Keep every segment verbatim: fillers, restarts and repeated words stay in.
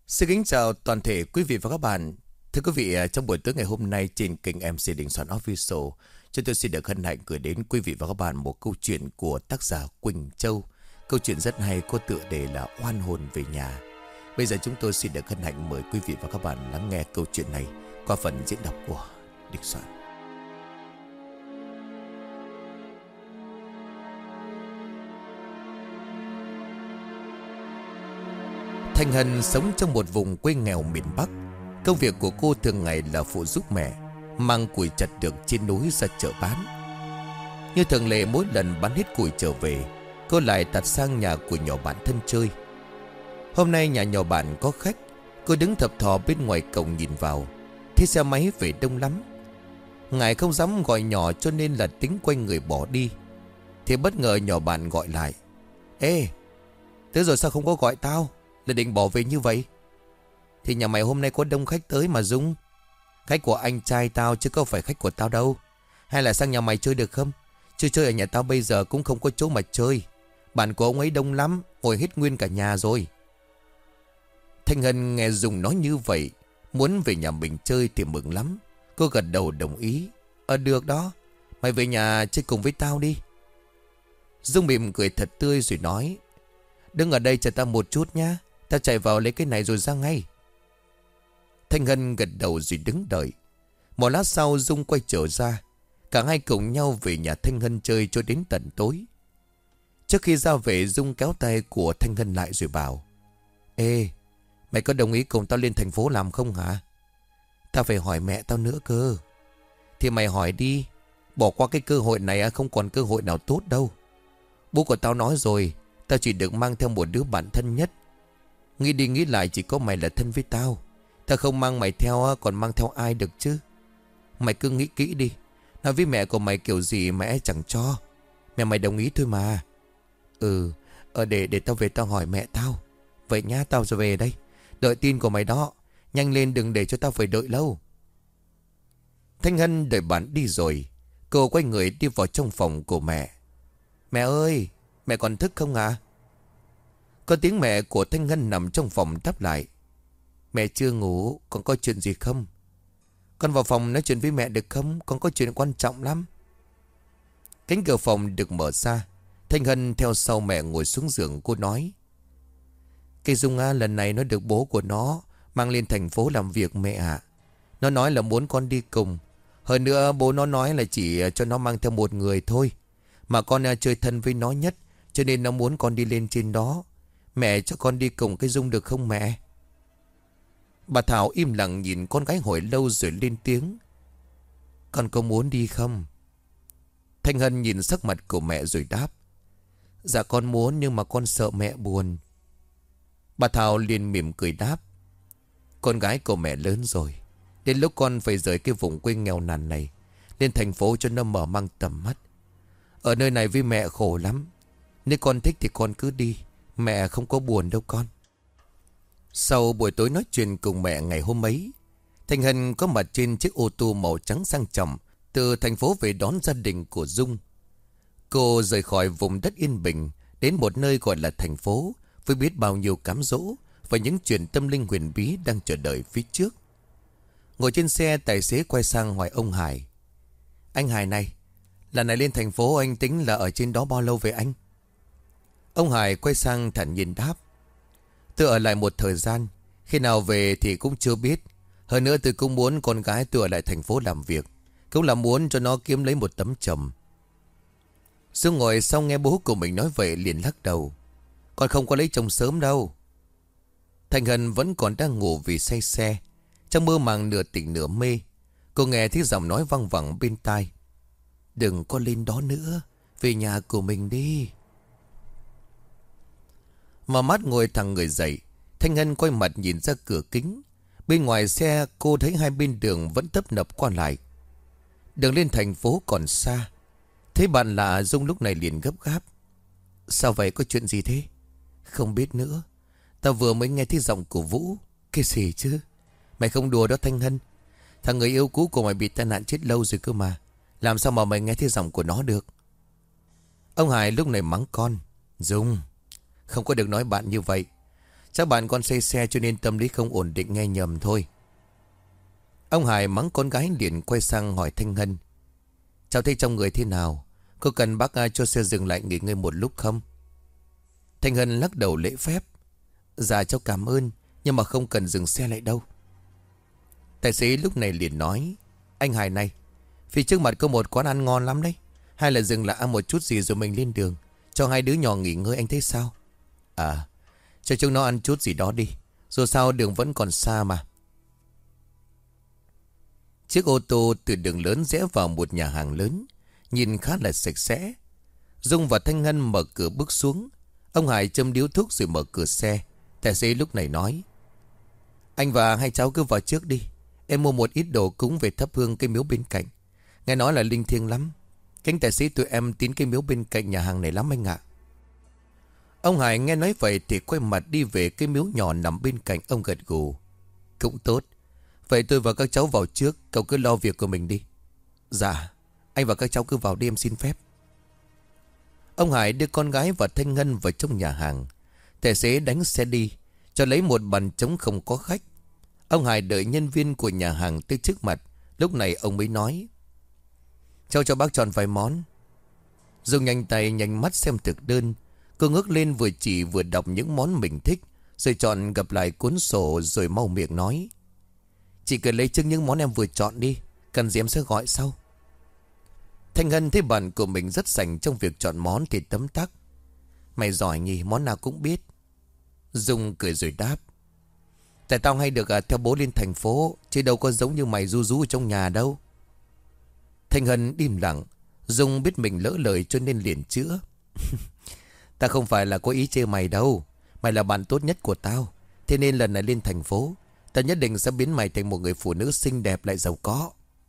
Xin kính chào toàn thể quý vị và các bạn. Thưa quý vị, trong buổi tối ngày hôm nay trên kênh em xê Đình Soạn Official, chúng tôi xin được hân hạnh gửi đến quý vị và các bạn một câu chuyện của tác giả Quỳnh Châu. Câu chuyện rất hay có tựa đề là Oan hồn về nhà. Bây giờ chúng tôi xin được hân hạnh mời quý vị và các bạn lắng nghe câu chuyện này qua phần diễn đọc của Đình Soạn. Thanh Hân sống trong một vùng quê nghèo miền Bắc. Công việc của cô thường ngày là phụ giúp mẹ mang củi chặt được trên núi ra chợ bán. Như thường lệ, mỗi lần bán hết củi trở về, cô lại tạt sang nhà của nhỏ bạn thân chơi. Hôm nay nhà nhỏ bạn có khách. Cô đứng thập thò bên ngoài cổng nhìn vào, thấy xe máy về đông lắm. Ngài không dám gọi nhỏ cho nên là tính quay người bỏ đi. Thì bất ngờ nhỏ bạn gọi lại: "Ê, tới rồi sao không có gọi tao? Là định bỏ về như vậy?" "Thì nhà mày hôm nay có đông khách tới mà Dung. Khách của anh trai tao chứ có phải khách của tao đâu. Hay là sang nhà mày chơi được không? Chứ chơi ở nhà tao bây giờ cũng không có chỗ mà chơi. Bạn của ông ấy đông lắm, ngồi hết nguyên cả nhà rồi." Thanh Hân nghe Dung nói như vậy, muốn về nhà mình chơi thì mừng lắm. Cô gật đầu đồng ý. "Ờ được đó, mày về nhà chơi cùng với tao đi." Dung mỉm cười thật tươi rồi nói: "Đứng ở đây chờ tao một chút nhá, tao chạy vào lấy cái này rồi ra ngay." Thanh Hân gật đầu rồi đứng đợi. Một lát sau Dung quay trở ra. Cả hai cùng nhau về nhà Thanh Hân chơi cho đến tận tối. Trước khi ra về, Dung kéo tay của Thanh Hân lại rồi bảo: "Ê, mày có đồng ý cùng tao lên thành phố làm không hả?" "Tao phải hỏi mẹ tao nữa cơ." "Thì mày hỏi đi. Bỏ qua cái cơ hội này không còn cơ hội nào tốt đâu. Bố của tao nói rồi, tao chỉ được mang theo một đứa bạn thân nhất. Nghĩ đi nghĩ lại chỉ có mày là thân với tao. Tao không mang mày theo còn mang theo ai được chứ. Mày cứ nghĩ kỹ đi. Nói với mẹ của mày kiểu gì mẹ chẳng cho. Mẹ mày đồng ý thôi mà." "Ừ, ờ để để tao về tao hỏi mẹ tao. Vậy nhá, tao rồi về đây. Đợi tin của mày đó. Nhanh lên đừng để cho tao phải đợi lâu." Thanh Hân đợi bạn đi rồi. Cô quay người đi vào trong phòng của mẹ. "Mẹ ơi, mẹ còn thức không ạ?" Có tiếng mẹ của Thanh Hân nằm trong phòng đáp lại: "Mẹ chưa ngủ, con có chuyện gì không? Con vào phòng nói chuyện với mẹ được không? Con có chuyện quan trọng lắm." Cánh cửa phòng được mở ra. Thanh Hân theo sau mẹ ngồi xuống giường. Cô nói: "Cái Dung Á lần này nó được bố của nó mang lên thành phố làm việc mẹ ạ. Nó nói là muốn con đi cùng. Hơn nữa bố nó nói là chỉ cho nó mang theo một người thôi. Mà con chơi thân với nó nhất, cho nên nó muốn con đi lên trên đó. Mẹ cho con đi cùng cái Dung được không mẹ?" Bà Thảo im lặng nhìn con gái hồi lâu rồi lên tiếng: "Con có muốn đi không?" Thanh Hân nhìn sắc mặt của mẹ rồi đáp: "Dạ con muốn, nhưng mà con sợ mẹ buồn." Bà Thảo liền mỉm cười đáp: "Con gái của mẹ lớn rồi. Đến lúc con phải rời cái vùng quê nghèo nàn này, lên thành phố cho nó mở mang tầm mắt. Ở nơi này với mẹ khổ lắm. Nếu con thích thì con cứ đi. Mẹ không có buồn đâu con." Sau buổi tối nói chuyện cùng mẹ ngày hôm ấy, Thanh Hân có mặt trên chiếc ô tô màu trắng sang trọng từ thành phố về đón gia đình của Dung. Cô rời khỏi vùng đất yên bình đến một nơi gọi là thành phố, với biết bao nhiêu cám dỗ và những chuyện tâm linh huyền bí đang chờ đợi phía trước. Ngồi trên xe, tài xế quay sang hỏi ông Hải: "Anh Hải này, lần này lên thành phố anh tính là ở trên đó bao lâu về anh?" Ông Hải quay sang thản nhiên đáp: "Tôi ở lại một thời gian, khi nào về thì cũng chưa biết. Hơn nữa tôi cũng muốn con gái tôi ở lại thành phố làm việc, cũng là muốn cho nó kiếm lấy một tấm chồng." Dung ngồi sau nghe bố của mình nói vậy liền lắc đầu: "Con không có lấy chồng sớm đâu." Thanh Hân vẫn còn đang ngủ vì say xe. Trong mơ màng nửa tỉnh nửa mê, cô nghe thấy giọng nói văng vẳng bên tai: "Đừng có lên đó nữa, về nhà của mình đi." Mà mắt ngồi thẳng người dậy, Thanh Hân quay mặt nhìn ra cửa kính. Bên ngoài xe cô thấy hai bên đường vẫn tấp nập qua lại. Đường lên thành phố còn xa. Thấy bạn lạ, Dung lúc này liền gấp gáp: "Sao vậy, có chuyện gì thế?" "Không biết nữa. Tao vừa mới nghe thấy giọng của Vũ." "Cái gì chứ? Mày không đùa đó Thanh Hân. Thằng người yêu cũ của mày bị tai nạn chết lâu rồi cơ mà. Làm sao mà mày nghe thấy giọng của nó được?" Ông Hải lúc này mắng con: "Dung, không có được nói bạn như vậy. Chắc bạn con say xe cho nên tâm lý không ổn định nghe nhầm thôi. Ông Hải mắng con gái liền quay sang hỏi Thanh Hân. Cháu thấy trong người thế nào? Có cần bác cho xe dừng lại nghỉ ngơi một lúc không? Thanh Hân lắc đầu lễ phép. Dạ cháu cảm ơn, nhưng mà không cần dừng xe lại đâu. Tài xế lúc này liền nói. Anh Hải này, phía trước mặt có một quán ăn ngon lắm đấy. Hay là dừng lại ăn một chút gì rồi mình lên đường, cho hai đứa nhỏ nghỉ ngơi, anh thấy sao? À, cho chúng nó ăn chút gì đó đi, dù sao đường vẫn còn xa mà. Chiếc ô tô từ đường lớn rẽ vào một nhà hàng lớn, nhìn khá là sạch sẽ. Dung và Thanh Hân mở cửa bước xuống. Ông Hải châm điếu thuốc rồi mở cửa xe. Tài xế lúc này nói. Anh và hai cháu cứ vào trước đi. Em mua một ít đồ cúng về thắp hương cây miếu bên cạnh. Nghe nói là linh thiêng lắm. Cánh tài xế tụi em tín cây miếu bên cạnh nhà hàng này lắm anh ạ. Ông Hải nghe nói vậy thì quay mặt đi về cái miếu nhỏ nằm bên cạnh. Ông gật gù. Cũng tốt. Vậy tôi và các cháu vào trước, cậu cứ lo việc của mình đi. Dạ, anh và các cháu cứ vào đi, em xin phép. Ông Hải đưa con gái và Thanh Ngân vào trong nhà hàng. Tài xế đánh xe đi, cho lấy một bàn trống không có khách. Ông Hải đợi nhân viên của nhà hàng tới trước mặt. Lúc này ông mới nói. Cháu cho bác chọn vài món. Dung nhanh tay nhanh mắt xem thực đơn. Cô ngước lên vừa chỉ vừa đọc những món mình thích, rồi chọn gặp lại cuốn sổ rồi mau miệng nói. Chị cứ lấy chứng những món em vừa chọn đi, cần gì em sẽ gọi sau. Thanh Hân thấy bạn của mình rất sành trong việc chọn món thì tấm tắc. Mày giỏi nhỉ, món nào cũng biết. Dung cười rồi đáp. Tại tao hay được à, theo bố lên thành phố, chứ đâu có giống như mày ru rú ở trong nhà đâu. Thanh Hân im lặng. Dung biết mình lỡ lời cho nên liền chữa. Ta không phải là có ý chê mày đâu. Mày là bạn tốt nhất của tao, thế nên lần này lên thành phố, ta nhất định sẽ biến mày thành một người phụ nữ xinh đẹp lại giàu có.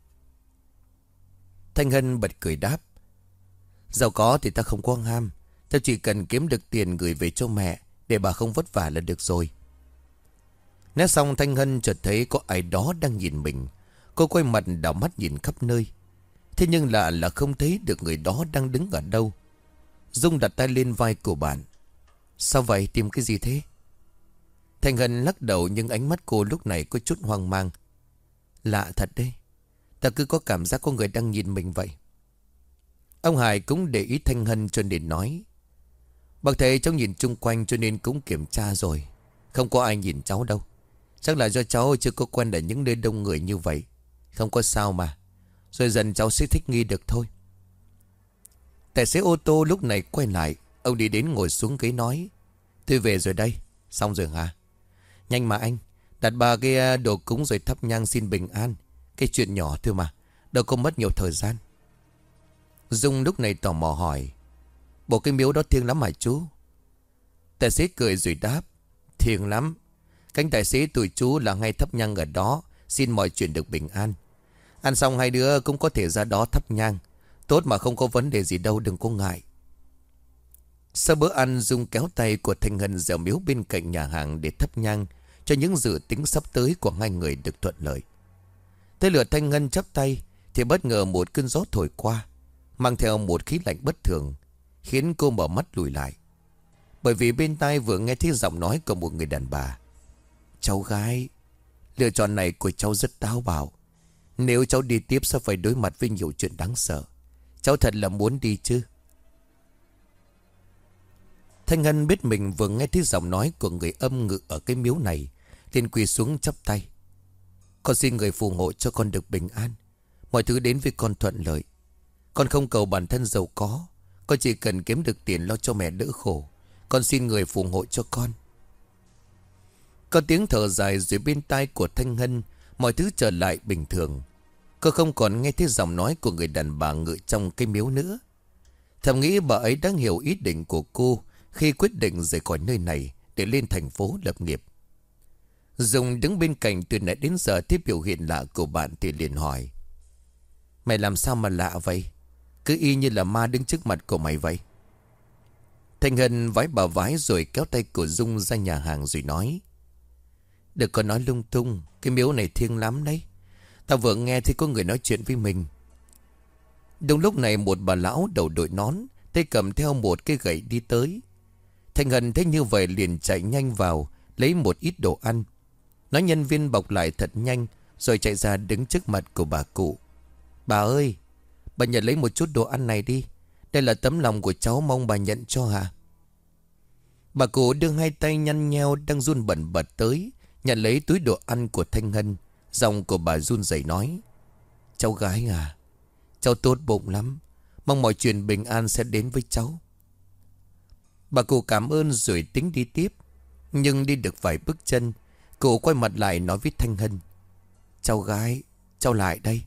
Thanh Hân bật cười đáp. Giàu có thì ta không có ham. Ta chỉ cần kiếm được tiền gửi về cho mẹ, để bà không vất vả là được rồi. Nói xong Thanh Hân chợt thấy có ai đó đang nhìn mình. Cô quay mặt đảo mắt nhìn khắp nơi. Thế nhưng lạ là không thấy được người đó đang đứng ở đâu. Dung đặt tay lên vai của bạn. Sao vậy, tìm cái gì thế? Thanh Hân lắc đầu, nhưng ánh mắt cô lúc này có chút hoang mang. Lạ thật đấy, ta cứ có cảm giác có người đang nhìn mình vậy. Ông Hải cũng để ý Thanh Hân cho nên nói. Bác thấy cháu nhìn chung quanh cho nên cũng kiểm tra rồi. Không có ai nhìn cháu đâu. Chắc là do cháu chưa có quen ở những nơi đông người như vậy. Không có sao mà, rồi dần cháu sẽ thích nghi được thôi. Tài xế ô tô lúc này quay lại. Ông đi đến ngồi xuống ghế nói. Tôi về rồi đây. Xong rồi hả? Nhanh mà anh, đặt ba cái đồ cúng rồi thắp nhang xin bình an. Cái chuyện nhỏ thôi mà, đâu có mất nhiều thời gian. Dung lúc này tò mò hỏi. Bộ cái miếu đó thiêng lắm hả chú? Tài xế cười rồi đáp. Thiêng lắm. Cánh tài xế tụi chú là ngay thắp nhang ở đó, xin mọi chuyện được bình an. Ăn xong hai đứa cũng có thể ra đó thắp nhang. Tốt mà, không có vấn đề gì đâu, đừng có ngại. Sau bữa ăn, Dung kéo tay của Thanh Hân dẻo miếu bên cạnh nhà hàng để thắp nhang, cho những dự tính sắp tới của hai người được thuận lợi. Tới lượt Thanh Hân chắp tay thì bất ngờ một cơn gió thổi qua, mang theo một khí lạnh bất thường, khiến cô mở mắt lùi lại. Bởi vì bên tai vừa nghe thấy giọng nói của một người đàn bà. Cháu gái, lựa chọn này của cháu rất táo bạo. Nếu cháu đi tiếp sẽ phải đối mặt với nhiều chuyện đáng sợ. Cháu thật là muốn đi chứ? Thanh Hân biết mình vừa nghe thấy giọng nói của người âm ngự ở cái miếu này, liền quỳ xuống chắp tay. Con xin người phù hộ cho con được bình an, mọi thứ đến với con thuận lợi. Con không cầu bản thân giàu có, con chỉ cần kiếm được tiền lo cho mẹ đỡ khổ. Con xin người phù hộ cho con. Có tiếng thở dài dưới bên tai của Thanh Hân, mọi thứ trở lại bình thường. Cô không còn nghe thấy giọng nói của người đàn bà ngự trong cái miếu nữa. Thầm nghĩ bà ấy đang hiểu ý định của cô khi quyết định rời khỏi nơi này để lên thành phố lập nghiệp. Dung đứng bên cạnh từ nãy đến giờ thấy biểu hiện lạ của bạn thì liền hỏi. Mày làm sao mà lạ vậy? Cứ y như là ma đứng trước mặt của mày vậy. Thanh Hân vái bà vái rồi kéo tay của Dung ra nhà hàng rồi nói. Đừng có nói lung tung, cái miếu này thiêng lắm đấy. Tao vừa nghe thấy có người nói chuyện với mình. Đúng lúc này một bà lão đầu đội nón, tay cầm theo một cái gậy đi tới. Thanh Hân thấy như vậy liền chạy nhanh vào, lấy một ít đồ ăn. Nói nhân viên bọc lại thật nhanh, rồi chạy ra đứng trước mặt của bà cụ. Bà ơi, bà nhận lấy một chút đồ ăn này đi. Đây là tấm lòng của cháu, mong bà nhận cho hả? Bà cụ đưa hai tay nhăn nheo đang run bần bật tới, nhận lấy túi đồ ăn của Thanh Hân. Giọng của bà run rẩy nói: Cháu gái à, cháu tốt bụng lắm, mong mọi chuyện bình an sẽ đến với cháu. Bà cụ cảm ơn rồi tính đi tiếp. Nhưng đi được vài bước chân, cụ quay mặt lại nói với Thanh Hân: Cháu gái, cháu lại đây.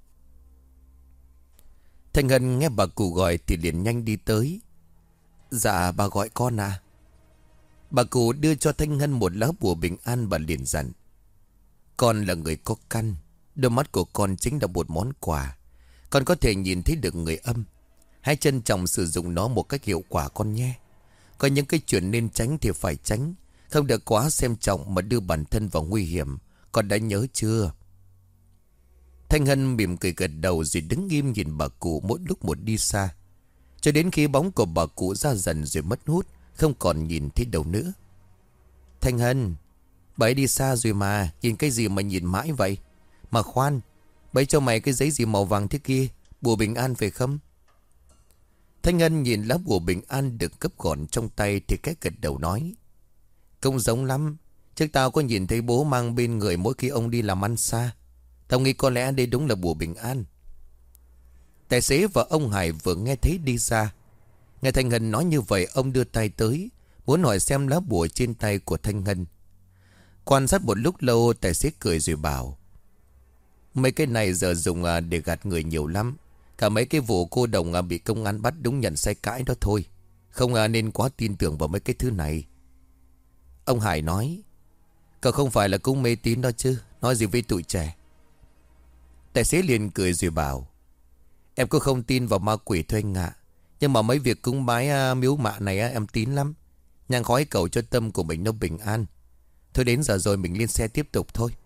Thanh Hân nghe bà cụ gọi thì liền nhanh đi tới. Dạ bà gọi con à? Bà cụ đưa cho Thanh Hân một lá bùa bình an và liền dặn: Con là người có căn, đôi mắt của con chính là một món quà. Con có thể nhìn thấy được người âm. Hãy trân trọng sử dụng nó một cách hiệu quả con nhé. Có những cái chuyện nên tránh thì phải tránh, không được quá xem trọng mà đưa bản thân vào nguy hiểm. Con đã nhớ chưa? Thanh Hân mỉm cười gật đầu rồi đứng im nhìn bà cụ mỗi lúc một đi xa, cho đến khi bóng của bà cụ ra dần rồi mất hút, không còn nhìn thấy đâu nữa. Thanh Hân, bà ấy đi xa rồi mà, nhìn cái gì mà nhìn mãi vậy? Mà khoan, bà ấy cho mày cái giấy gì màu vàng thế kia, bùa bình an phải không? Thanh Hân nhìn lá bùa bình an được gấp gọn trong tay thì cái gật đầu nói: Cũng giống lắm. Trước tao có nhìn thấy bố mang bên người mỗi khi ông đi làm ăn xa. Tao nghĩ có lẽ đây đúng là bùa bình an. Tài xế và ông Hải vừa nghe thấy đi ra. Nghe Thanh Hân nói như vậy, ông đưa tay tới, muốn hỏi xem lá bùa trên tay của Thanh Hân. Quan sát một lúc lâu, tài xế cười rồi bảo: Mấy cái này giờ dùng để gạt người nhiều lắm. Cả mấy cái vụ cô đồng bị công an bắt đúng nhận sai cãi đó thôi. Không nên quá tin tưởng vào mấy cái thứ này. Ông Hải nói: Cậu không phải là cũng mê tín đó chứ, nói gì với tụi trẻ. Tài xế liền cười rồi bảo: Em cũng không tin vào ma quỷ thôi anh ạ. Nhưng mà mấy việc cúng bái miếu mạ này em tín lắm. Nhang khói cầu cho tâm của mình nó bình an. Thôi đến giờ rồi, mình lên xe tiếp tục thôi.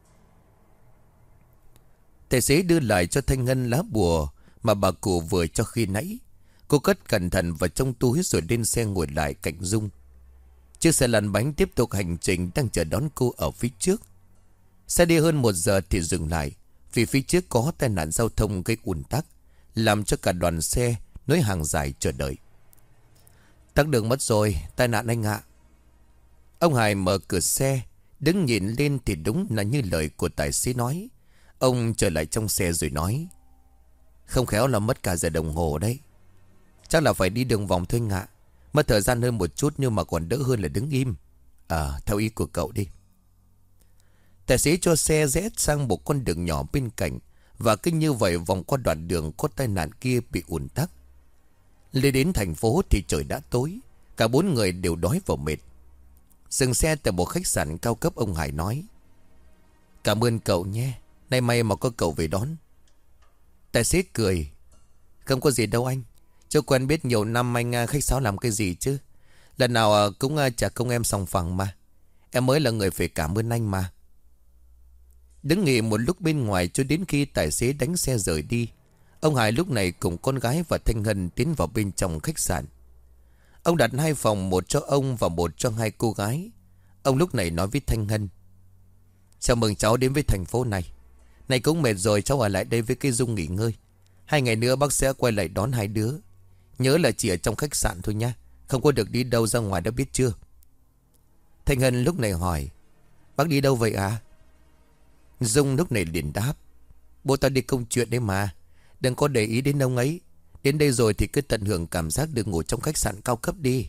Tài xế đưa lại cho Thanh Hân lá bùa mà bà cụ vừa cho khi nãy. Cô cất cẩn thận vào trong túi rồi lên xe ngồi lại cạnh Dung. Chiếc xe lăn bánh tiếp tục hành trình đang chờ đón cô ở phía trước. Xe đi hơn một giờ thì dừng lại, vì phía trước có tai nạn giao thông gây ùn tắc, làm cho cả đoàn xe nối hàng dài chờ đợi. Tắc đường mất rồi, tai nạn anh ạ. Ông Hải mở cửa xe, đứng nhìn lên thì đúng là như lời của tài xế nói. Ông trở lại trong xe rồi nói: Không khéo là mất cả giờ đồng hồ đấy. Chắc là phải đi đường vòng thôi anh ạ. Mất thời gian hơn một chút nhưng mà còn đỡ hơn là đứng im. À, theo ý của cậu đi. Tài xế cho xe rẽ sang một con đường nhỏ bên cạnh, và cứ như vậy vòng qua đoạn đường có tai nạn kia bị ùn tắc. Lên đến thành phố thì trời đã tối. Cả bốn người đều đói và mệt. Dừng xe tại một khách sạn cao cấp, ông Hải nói: Cảm ơn cậu nhé, nay may mà có cậu về đón. Tài xế cười: Không có gì đâu anh. Cho quen biết nhiều năm anh khách sáo làm cái gì chứ. Lần nào cũng trả công em sòng phẳng mà. Em mới là người phải cảm ơn anh mà. Đứng nghỉ một lúc bên ngoài cho đến khi tài xế đánh xe rời đi. Ông Hải lúc này cùng con gái và Thanh Hân tiến vào bên trong khách sạn. Ông đặt hai phòng, một cho ông và một cho hai cô gái. Ông lúc này nói với Thanh Hân: Chào mừng cháu đến với thành phố này. Này cũng mệt rồi, cháu ở lại đây với cái Dung nghỉ ngơi. Hai ngày nữa bác sẽ quay lại đón hai đứa. Nhớ là chỉ ở trong khách sạn thôi nhá, không có được đi đâu ra ngoài, đã biết chưa? Thanh Hân lúc này hỏi: Bác đi đâu vậy à? Dung lúc này liền đáp: Bố tao đi công chuyện đấy mà. Đừng có để ý đến ông ấy. Đến đây rồi thì cứ tận hưởng cảm giác được ngủ trong khách sạn cao cấp đi.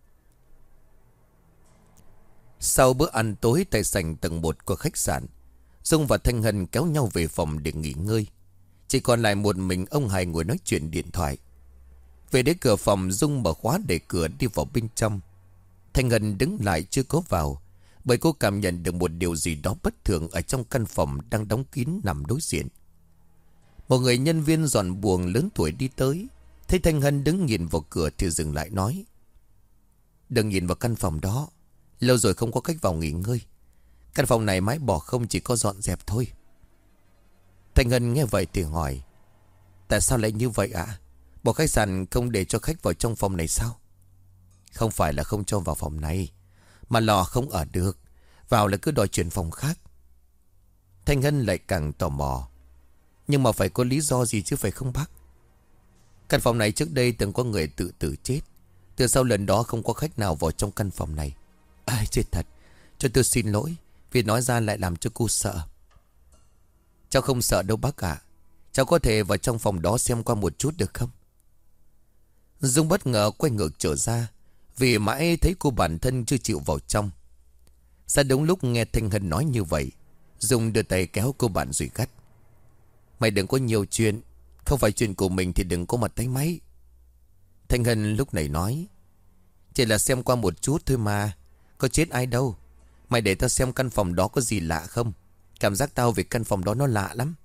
Sau bữa ăn tối tại sảnh tầng một của khách sạn, Dung và Thanh Hân kéo nhau về phòng để nghỉ ngơi. Chỉ còn lại một mình ông Hải ngồi nói chuyện điện thoại. Về đến cửa phòng, Dung mở khóa để cửa đi vào bên trong. Thanh Hân đứng lại chưa có vào, bởi cô cảm nhận được một điều gì đó bất thường ở trong căn phòng đang đóng kín nằm đối diện. Một người nhân viên dọn buồng lớn tuổi đi tới, thấy Thanh Hân đứng nhìn vào cửa thì dừng lại nói: Đừng nhìn vào căn phòng đó, lâu rồi không có cách vào nghỉ ngơi. Căn phòng này mãi bỏ không, chỉ có dọn dẹp thôi. Thanh Hân nghe vậy thì hỏi: Tại sao lại như vậy ạ? À? Bộ khách sạn không để cho khách vào trong phòng này sao? Không phải là không cho vào phòng này, Mà lò không ở được, vào là cứ đòi chuyển phòng khác. Thanh Hân lại càng tò mò. Nhưng mà phải có lý do gì chứ phải không bác? Căn phòng này trước đây từng có người tự tử chết. Từ sau lần đó không có khách nào vào trong căn phòng này. Ai chết thật. Cho tôi xin lỗi, vì nói ra lại làm cho cô sợ. Cháu không sợ đâu bác ạ. Cháu có thể vào trong phòng đó xem qua một chút được không? Dung bất ngờ quay ngược trở ra, vì mãi thấy cô bản thân chưa chịu vào trong. Ra đúng lúc nghe Thanh Hân nói như vậy, Dung đưa tay kéo cô bạn rồi gắt. Mày đừng có nhiều chuyện. Không phải chuyện của mình thì đừng có mà tay máy. Thanh Hân lúc này nói. Chỉ là xem qua một chút thôi mà. Có chết ai đâu. Mày để tao xem căn phòng đó có gì lạ không. Cảm giác tao về căn phòng đó nó lạ lắm.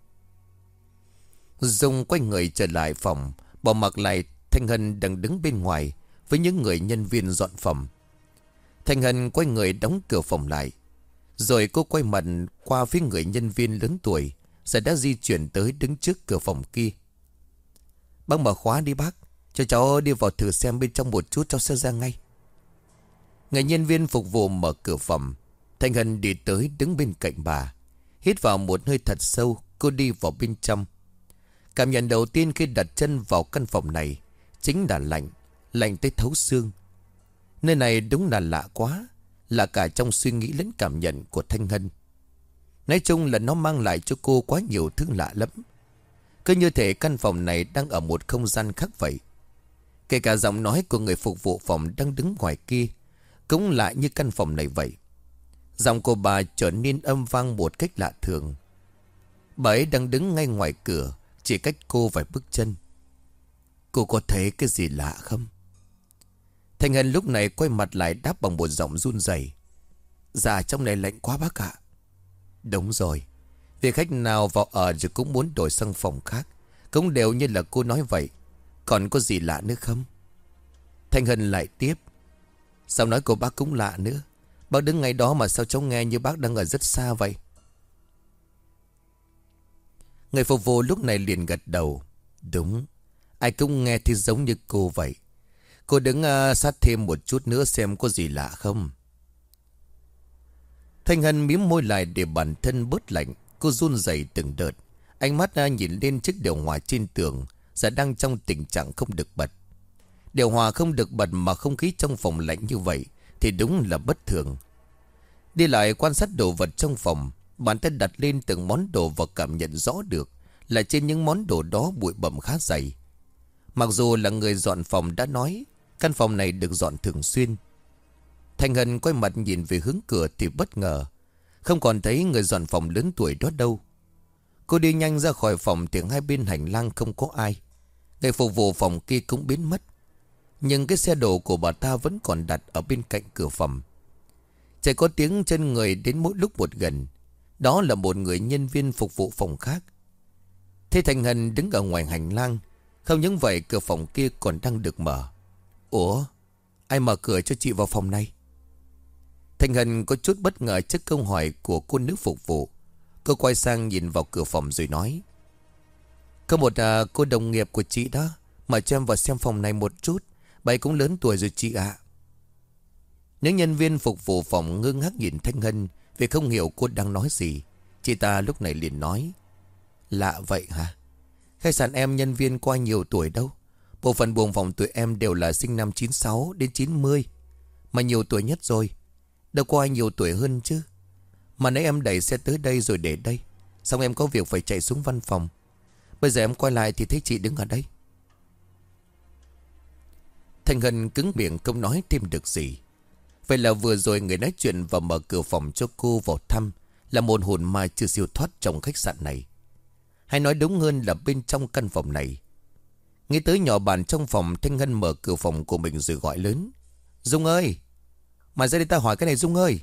Dung quay người trở lại phòng, bỏ mặc lại Thanh Hân đang đứng bên ngoài với những người nhân viên dọn phòng. Thanh Hân quay người đóng cửa phòng lại. Rồi cô quay mặt qua phía người nhân viên lớn tuổi, rồi đã di chuyển tới đứng trước cửa phòng kia. Bác mở khóa đi bác. Cho cháu đi vào thử xem bên trong một chút, cháu sẽ ra ngay. Người nhân viên phục vụ mở cửa phòng. Thanh Hân đi tới đứng bên cạnh bà. Hít vào một hơi thật sâu, cô đi vào bên trong. Cảm nhận đầu tiên khi đặt chân vào căn phòng này chính là lạnh. Lạnh tới thấu xương. Nơi này đúng là lạ quá. Là cả trong suy nghĩ lẫn cảm nhận của Thanh Hân. Nói chung là nó mang lại cho cô quá nhiều thứ lạ lắm. Cứ như thể căn phòng này đang ở một không gian khác vậy. Kể cả giọng nói của người phục vụ phòng đang đứng ngoài kia cũng lại như căn phòng này vậy. Giọng của bà trở nên âm vang một cách lạ thường. Bà ấy đang đứng ngay ngoài cửa, chỉ cách cô vài bước chân. Cô có thấy cái gì lạ không? Thanh Hân lúc này quay mặt lại đáp bằng một giọng run rẩy. Dạ trong này lạnh quá bác ạ. Đúng rồi. Vì khách nào vào ở rồi cũng muốn đổi sang phòng khác. Cũng đều như là cô nói vậy. Còn có gì lạ nữa không? Thanh Hân lại tiếp. Sao nói của bác cũng lạ nữa. Bác đứng ngay đó mà sao cháu nghe như bác đang ở rất xa vậy? Người phục vụ lúc này liền gật đầu. Đúng. Ai cũng nghe thì giống như cô vậy. Cô đứng uh, sát thêm một chút nữa xem có gì lạ không. Thanh Hân mím môi lại để bản thân bớt lạnh. Cô run rẩy từng đợt. Ánh mắt uh, nhìn lên chiếc điều hòa trên tường. Giờ đang trong tình trạng không được bật. Điều hòa không được bật mà không khí trong phòng lạnh như vậy thì đúng là bất thường. Đi lại quan sát đồ vật trong phòng, bản thân đặt lên từng món đồ và cảm nhận rõ được là trên những món đồ đó bụi bặm khá dày. Mặc dù là người dọn phòng đã nói căn phòng này được dọn thường xuyên. Thanh Hân quay mặt nhìn về hướng cửa thì bất ngờ không còn thấy người dọn phòng lớn tuổi đó đâu. Cô đi nhanh ra khỏi phòng thì hai bên hành lang không có ai. Người phục vụ phòng kia cũng biến mất. Nhưng cái xe đồ của bà ta vẫn còn đặt ở bên cạnh cửa phòng. Chỉ có tiếng chân người đến mỗi lúc một gần. Đó là một người nhân viên phục vụ phòng khác. Thế Thanh Hân đứng ở ngoài hành lang. Không những vậy cửa phòng kia còn đang được mở. Ủa? Ai mở cửa cho chị vào phòng này? Thanh Hân có chút bất ngờ trước câu hỏi của cô nữ phục vụ. Cô quay sang nhìn vào cửa phòng rồi nói. Có một à, cô đồng nghiệp của chị đó. Mời cho em vào xem phòng này một chút. Bà ấy cũng lớn tuổi rồi chị ạ. Những nhân viên phục vụ phòng ngơ ngác nhìn Thanh Hân vì không hiểu cô đang nói gì. Chị ta lúc này liền nói. Lạ vậy hả? Khách sạn em nhân viên qua nhiều tuổi đâu. Bộ phận buồng phòng tụi em đều là sinh năm chín sáu đến chín mươi. Mà nhiều tuổi nhất rồi. Đâu có ai nhiều tuổi hơn chứ. Mà nãy em đẩy xe tới đây rồi để đây. Xong em có việc phải chạy xuống văn phòng. Bây giờ em quay lại thì thấy chị đứng ở đây. Thanh Hân cứng miệng không nói thêm được gì. Vậy là vừa rồi người nói chuyện và mở cửa phòng cho cô vào thăm là một hồn ma chưa siêu thoát trong khách sạn này. Hay nói đúng hơn là bên trong căn phòng này. Nghĩ tới nhỏ bàn trong phòng, Thanh Hân mở cửa phòng của mình rồi gọi lớn. Dung ơi! Mà ra đây ta hỏi cái này Dung ơi!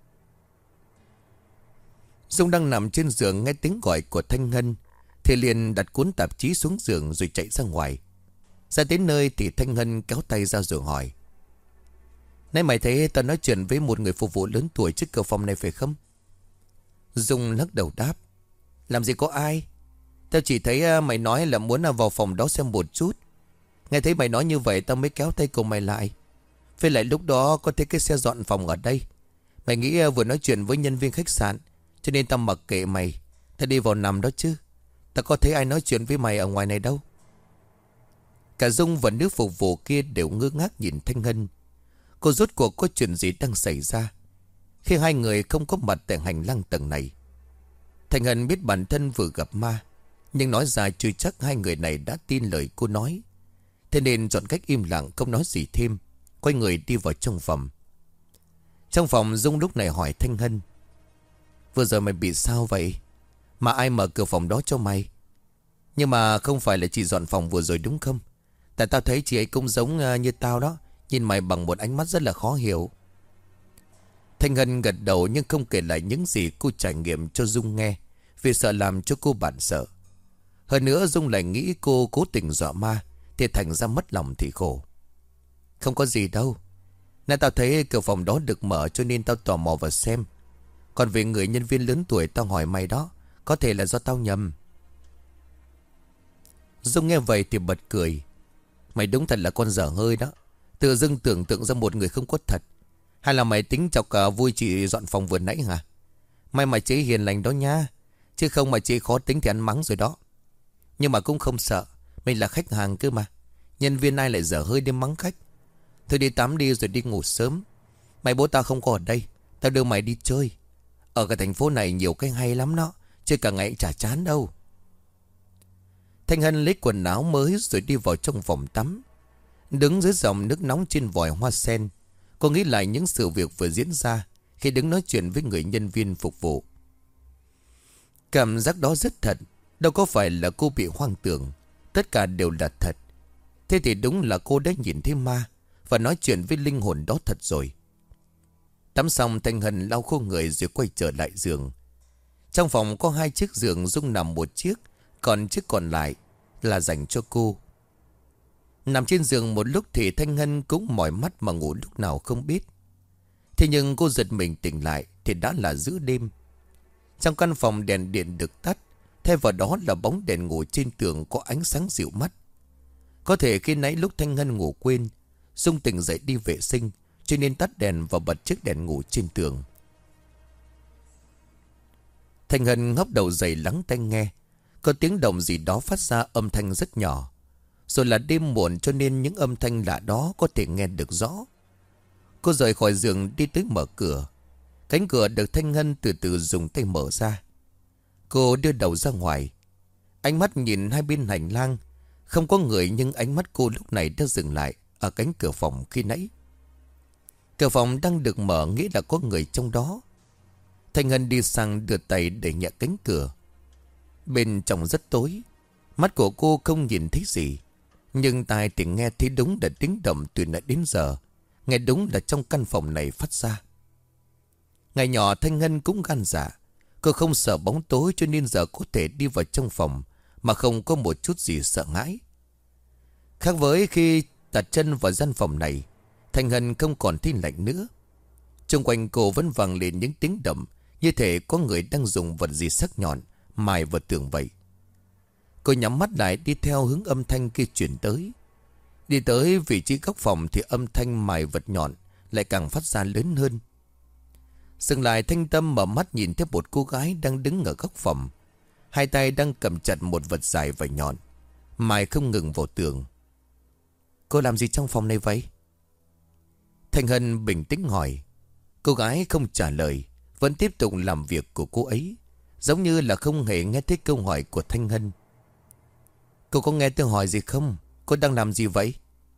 Dung đang nằm trên giường nghe tiếng gọi của Thanh Hân thì liền đặt cuốn tạp chí xuống giường rồi chạy ra ngoài. Ra đến nơi thì Thanh Hân kéo tay ra rồi hỏi. Nãy mày thấy tao nói chuyện với một người phục vụ lớn tuổi trước cửa phòng này phải không? Dung lắc đầu đáp. Làm gì có ai? Tao chỉ thấy mày nói là muốn vào phòng đó xem một chút. Nghe thấy mày nói như vậy tao mới kéo tay của mày lại. Với lại lúc đó có thấy cái xe dọn phòng ở đây. Mày nghĩ à, vừa nói chuyện với nhân viên khách sạn cho nên tao mặc kệ mày. Tao đi vào nằm đó chứ. Tao có thấy ai nói chuyện với mày ở ngoài này đâu. Cả Dung và nữ phục vụ kia đều ngơ ngác nhìn Thanh Hân. Cô rốt cuộc có chuyện gì đang xảy ra khi hai người không có mặt tại hành lang tầng này. Thanh Hân biết bản thân vừa gặp ma, nhưng nói ra chưa chắc hai người này đã tin lời cô nói. Thế nên chọn cách im lặng không nói gì thêm, quay người đi vào trong phòng. Trong phòng Dung lúc này hỏi Thanh Hân: vừa rồi mày bị sao vậy? Mà ai mở cửa phòng đó cho mày? Nhưng mà không phải là chị dọn phòng vừa rồi đúng không? Tại tao thấy chị ấy cũng giống uh, như tao đó. Nhìn mày bằng một ánh mắt rất là khó hiểu. Thanh Hân gật đầu nhưng không kể lại những gì cô trải nghiệm cho Dung nghe, vì sợ làm cho cô bản sợ. Hơn nữa Dung lại nghĩ cô cố tình dọa ma, thì thành ra mất lòng thì khổ. Không có gì đâu. Nên tao thấy cửa phòng đó được mở cho nên tao tò mò vào xem. Còn về người nhân viên lớn tuổi tao hỏi mày đó, có thể là do tao nhầm. Dung nghe vậy thì bật cười. Mày đúng thật là con dở hơi đó. Tự dưng tưởng tượng ra một người không có thật. Hay là mày tính chọc cả vui chị dọn phòng vừa nãy hả? May mà chị hiền lành đó nha. Chứ không mà chị khó tính thì ăn mắng rồi đó. Nhưng mà cũng không sợ. Mình là khách hàng cơ mà. Nhân viên ai lại dở hơi đi mắng khách. Thôi đi tắm đi rồi đi ngủ sớm. Mày bố tao không có ở đây. Tao đưa mày đi chơi. Ở cái thành phố này nhiều cái hay lắm đó. Chơi cả ngày chả chán đâu. Thanh Hân lấy quần áo mới rồi đi vào trong phòng tắm. Đứng dưới dòng nước nóng trên vòi hoa sen, cô nghĩ lại những sự việc vừa diễn ra khi đứng nói chuyện với người nhân viên phục vụ. Cảm giác đó rất thật. Đâu có phải là cô bị hoang tưởng. Tất cả đều là thật. Thế thì đúng là cô đã nhìn thấy ma và nói chuyện với linh hồn đó thật rồi. Tắm xong Thanh Hân lau khô người rồi quay trở lại giường. Trong phòng có hai chiếc giường, Dung nằm một chiếc, còn chiếc còn lại là dành cho cô. Nằm trên giường một lúc thì Thanh Hân cũng mỏi mắt mà ngủ lúc nào không biết. Thế nhưng cô giật mình tỉnh lại thì đã là giữa đêm. Trong căn phòng đèn điện được tắt, thay vào đó là bóng đèn ngủ trên tường có ánh sáng dịu mắt. Có thể khi nãy lúc Thanh Hân ngủ quên, Dung tỉnh dậy đi vệ sinh, cho nên tắt đèn và bật chiếc đèn ngủ trên tường. Thanh Hân ngóc đầu dậy lắng tai nghe. Có tiếng động gì đó phát ra âm thanh rất nhỏ. Rồi là đêm muộn cho nên những âm thanh lạ đó có thể nghe được rõ. Cô rời khỏi giường đi tới mở cửa. Cánh cửa được Thanh Hân từ từ dùng tay mở ra. Cô đưa đầu ra ngoài. Ánh mắt nhìn hai bên hành lang. Không có người nhưng ánh mắt cô lúc này đã dừng lại ở cánh cửa phòng khi nãy. Cửa phòng đang được mở nghĩa là có người trong đó. Thanh Hân đi sang đưa tay để nhẹ cánh cửa. Bên trong rất tối. Mắt của cô không nhìn thấy gì. Nhưng tai thì nghe thấy đúng là tiếng động từ nãy đến giờ. Nghe đúng là trong căn phòng này phát ra. Ngày nhỏ Thanh Hân cũng gan dạ. Cô không sợ bóng tối cho nên giờ có thể đi vào trong phòng mà không có một chút gì sợ hãi. Khác với khi đặt chân vào gian phòng này, Thanh Hân không còn thấy lạnh nữa. Xung quanh cô vẫn vang lên những tiếng động, như thể có người đang dùng vật gì sắc nhọn mài vào tường vậy. Cô nhắm mắt lại đi theo hướng âm thanh kia chuyển tới. Đi tới vị trí góc phòng thì âm thanh mài vật nhọn lại càng phát ra lớn hơn. Dừng lại, Thanh Tâm mở mắt nhìn thấy một cô gái đang đứng ở góc phòng. Hai tay đang cầm chặt một vật dài và nhọn, mài không ngừng vào tường. Cô làm gì trong phòng này vậy? Thanh Hân bình tĩnh hỏi. Cô gái không trả lời, vẫn tiếp tục làm việc của cô ấy, giống như là không hề nghe thấy câu hỏi của Thanh Hân. Cô có nghe tôi hỏi gì không? Cô đang làm gì vậy?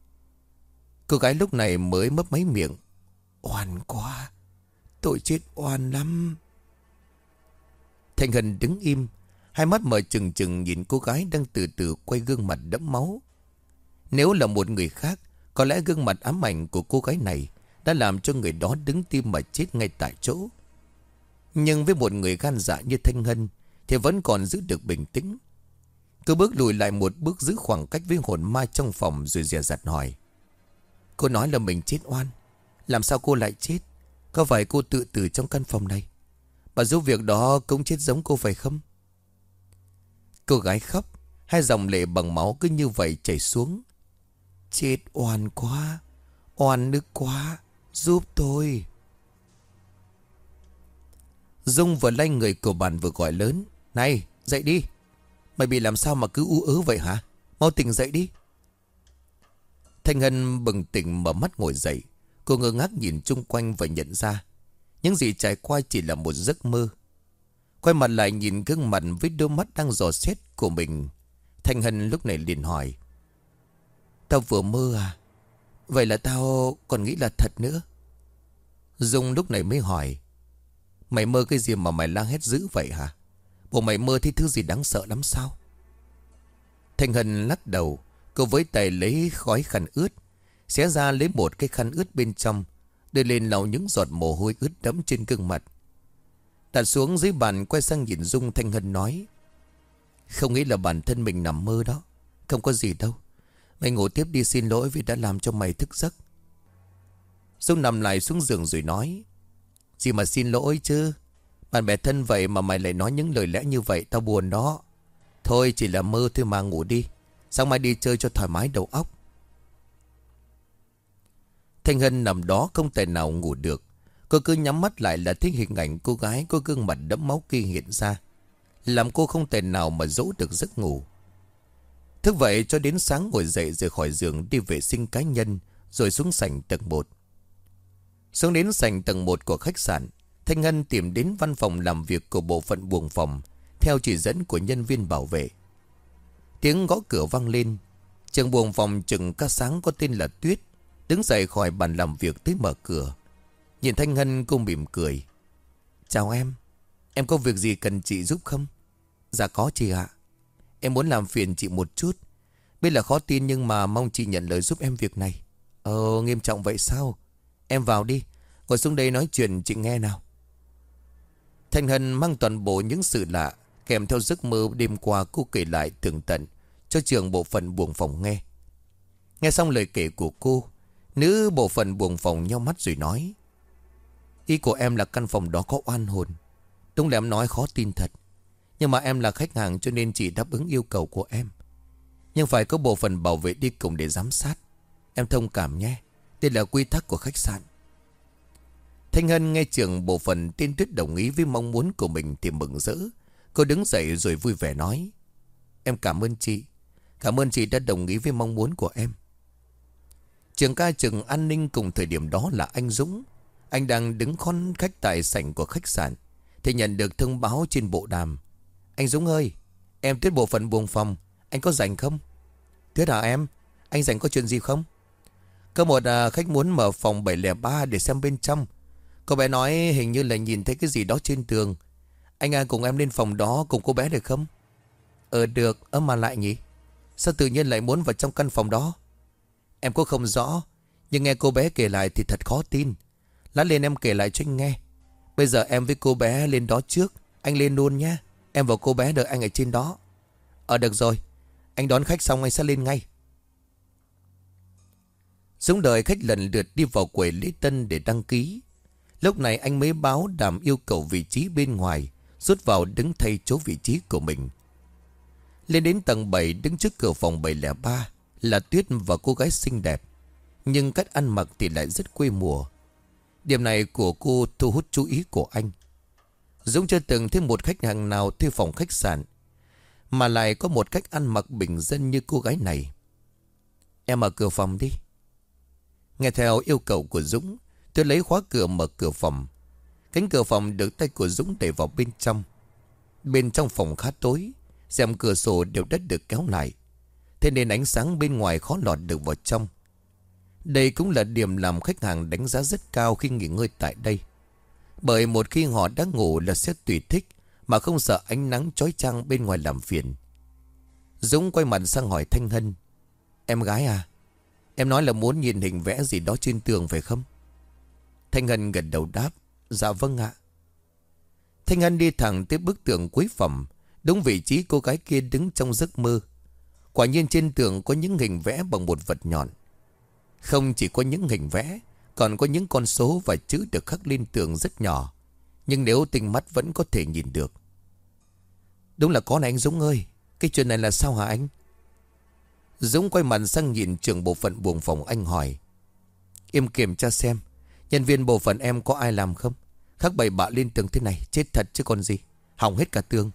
Cô gái lúc này mới mấp máy miệng. Oan quá, tôi chết oan lắm. Thanh Hân đứng im, hai mắt mở trừng trừng nhìn cô gái đang từ từ quay gương mặt đẫm máu. Nếu là một người khác, có lẽ gương mặt ám ảnh của cô gái này đã làm cho người đó đứng tim mà chết ngay tại chỗ. Nhưng với một người gan dạ như Thanh Hân thì vẫn còn giữ được bình tĩnh. Cô bước lùi lại một bước, giữ khoảng cách với hồn ma trong phòng rồi dè dặt hỏi. Cô nói là mình chết oan. Làm sao cô lại chết? Có phải cô tự tử trong căn phòng này? Bà giúp việc đó cũng chết giống cô phải không? Cô gái khóc, hai dòng lệ bằng máu cứ như vậy chảy xuống. Chết oan quá, oan nước quá, giúp tôi. Dung vừa lay người của bạn vừa gọi lớn: Này dậy đi. Mày bị làm sao mà cứ ú ớ vậy hả? Mau tỉnh dậy đi. Thanh Hân bừng tỉnh mở mắt ngồi dậy. Cô ngơ ngác nhìn chung quanh và nhận ra những gì trải qua chỉ là một giấc mơ. Quay mặt lại nhìn gương mặt với đôi mắt đang dò xét của mình, Thanh Hân lúc này liền hỏi: Tao vừa mơ à? Vậy là tao còn nghĩ là thật nữa. Dung lúc này mới hỏi: Mày mơ cái gì mà mày la hét dữ vậy hả? Bộ mày mơ thấy thứ gì đáng sợ lắm sao? Thanh Hân lắc đầu. Cô với tay lấy khói khăn ướt, xé ra lấy một cái khăn ướt bên trong, đưa lên lau những giọt mồ hôi ướt đẫm trên gương mặt. Đặt xuống dưới bàn, quay sang nhìn Dung, Thanh Hân nói: Không nghĩ là bản thân mình nằm mơ đó. Không có gì đâu. Mày ngủ tiếp đi, xin lỗi vì đã làm cho mày thức giấc. Dung nằm lại xuống giường rồi nói: Gì mà xin lỗi chứ? Bạn bè thân vậy mà mày lại nói những lời lẽ như vậy, tao buồn đó. Thôi chỉ là mơ thôi mà, ngủ đi. Sáng mai đi chơi cho thoải mái đầu óc. Thanh Hân nằm đó không thể nào ngủ được. Cô cứ nhắm mắt lại là thấy hình ảnh cô gái có gương mặt đẫm máu kia hiện ra, làm cô không thể nào mà dỗ được giấc ngủ. Thức vậy cho đến sáng ngồi dậy rời khỏi giường đi vệ sinh cá nhân, rồi xuống sảnh tầng một. Xuống đến sảnh tầng một của khách sạn, Thanh Hân tìm đến văn phòng làm việc của bộ phận buồng phòng theo chỉ dẫn của nhân viên bảo vệ. Tiếng gõ cửa vang lên. Trưởng buồng phòng Trừng Ca Sáng có tên là Tuyết đứng dậy khỏi bàn làm việc tới mở cửa. Nhìn Thanh Hân cô mỉm cười: Chào em. Em có việc gì cần chị giúp không? Dạ có chị ạ. Em muốn làm phiền chị một chút. Biết là khó tin nhưng mà mong chị nhận lời giúp em việc này. Ờ nghiêm trọng vậy sao? Em vào đi, ngồi xuống đây nói chuyện chị nghe nào. Thanh Hân mang toàn bộ những sự lạ kèm theo giấc mơ đêm qua cô kể lại tường tận cho trưởng bộ phận buồng phòng nghe. Nghe xong lời kể của cô, nữ bộ phận buồng phòng nheo mắt rồi nói: Ý của em là căn phòng đó có oan hồn. Đúng là em nói khó tin thật, nhưng mà em là khách hàng cho nên chỉ đáp ứng yêu cầu của em. Nhưng phải có bộ phận bảo vệ đi cùng để giám sát. Em thông cảm nhé, đây là quy tắc của khách sạn. Thanh Hân nghe trưởng bộ phận tên Tuyết đồng ý với mong muốn của mình thì mừng rỡ. Cô đứng dậy rồi vui vẻ nói: Em cảm ơn chị. Cảm ơn chị đã đồng ý với mong muốn của em. Trưởng ca trưởng an ninh cùng thời điểm đó là anh Dũng. Anh đang đứng khon khách tại sảnh của khách sạn thì nhận được thông báo trên bộ đàm: Anh Dũng ơi, em Tuyết bộ phận buồng phòng, anh có rảnh không? Tuyết hả em? Anh rảnh có chuyện gì không? Có một à, khách muốn mở phòng bảy không ba để xem bên trong. Cô bé nói hình như là nhìn thấy cái gì đó trên tường. Anh à, cùng em lên phòng đó cùng cô bé được không? Ờ được, ơ mà lại nhỉ? Sao tự nhiên lại muốn vào trong căn phòng đó? Em cũng không rõ, nhưng nghe cô bé kể lại thì thật khó tin. Lát lên em kể lại cho anh nghe. Bây giờ em với cô bé lên đó trước. Anh lên luôn nhé. Em và cô bé đợi anh ở trên đó. Ờ được rồi, anh đón khách xong anh sẽ lên ngay. Dũng đợi khách lần lượt đi vào quầy lễ tân để đăng ký. Lúc này anh mới báo đàm yêu cầu vị trí bên ngoài, rút vào đứng thay chỗ vị trí của mình. Lên đến tầng bảy, đứng trước cửa phòng bảy không ba là Tuyết và cô gái xinh đẹp, nhưng cách ăn mặc thì lại rất quê mùa. Điểm này của cô thu hút chú ý của anh. Dũng chưa từng thấy một khách hàng nào thuê phòng khách sạn mà lại có một cách ăn mặc bình dân như cô gái này. Em mở cửa phòng đi. Nghe theo yêu cầu của Dũng, tôi lấy khóa cửa mở cửa phòng. Cánh cửa phòng được tay của Dũng đẩy vào bên trong. Bên trong phòng khá tối, rèm cửa sổ đều đã được kéo lại, thế nên ánh sáng bên ngoài khó lọt được vào trong. Đây cũng là điểm làm khách hàng đánh giá rất cao khi nghỉ ngơi tại đây. Bởi một khi họ đã ngủ là sẽ tùy thích mà không sợ ánh nắng chói chang bên ngoài làm phiền. Dũng quay mặt sang hỏi Thanh Hân: Em gái à, em nói là muốn nhìn hình vẽ gì đó trên tường phải không? Thanh Hân gật đầu đáp: Dạ vâng ạ. Thanh Hân đi thẳng tới bức tường cuối phòng, đúng vị trí cô gái kia đứng trong giấc mơ. Quả nhiên trên tường có những hình vẽ bằng một vật nhọn. Không chỉ có những hình vẽ, còn có những con số và chữ được khắc lên tường rất nhỏ, nhưng nếu tinh mắt vẫn có thể nhìn được. Đúng là có này anh Dũng ơi. Cái chuyện này là sao hả anh? Dũng quay mặt sang nhìn trưởng bộ phận buồng phòng, anh hỏi: Em kiểm tra xem nhân viên bộ phận em có ai làm không? Khắc bậy bạ lên tường thế này, chết thật chứ còn gì. Hỏng hết cả tường.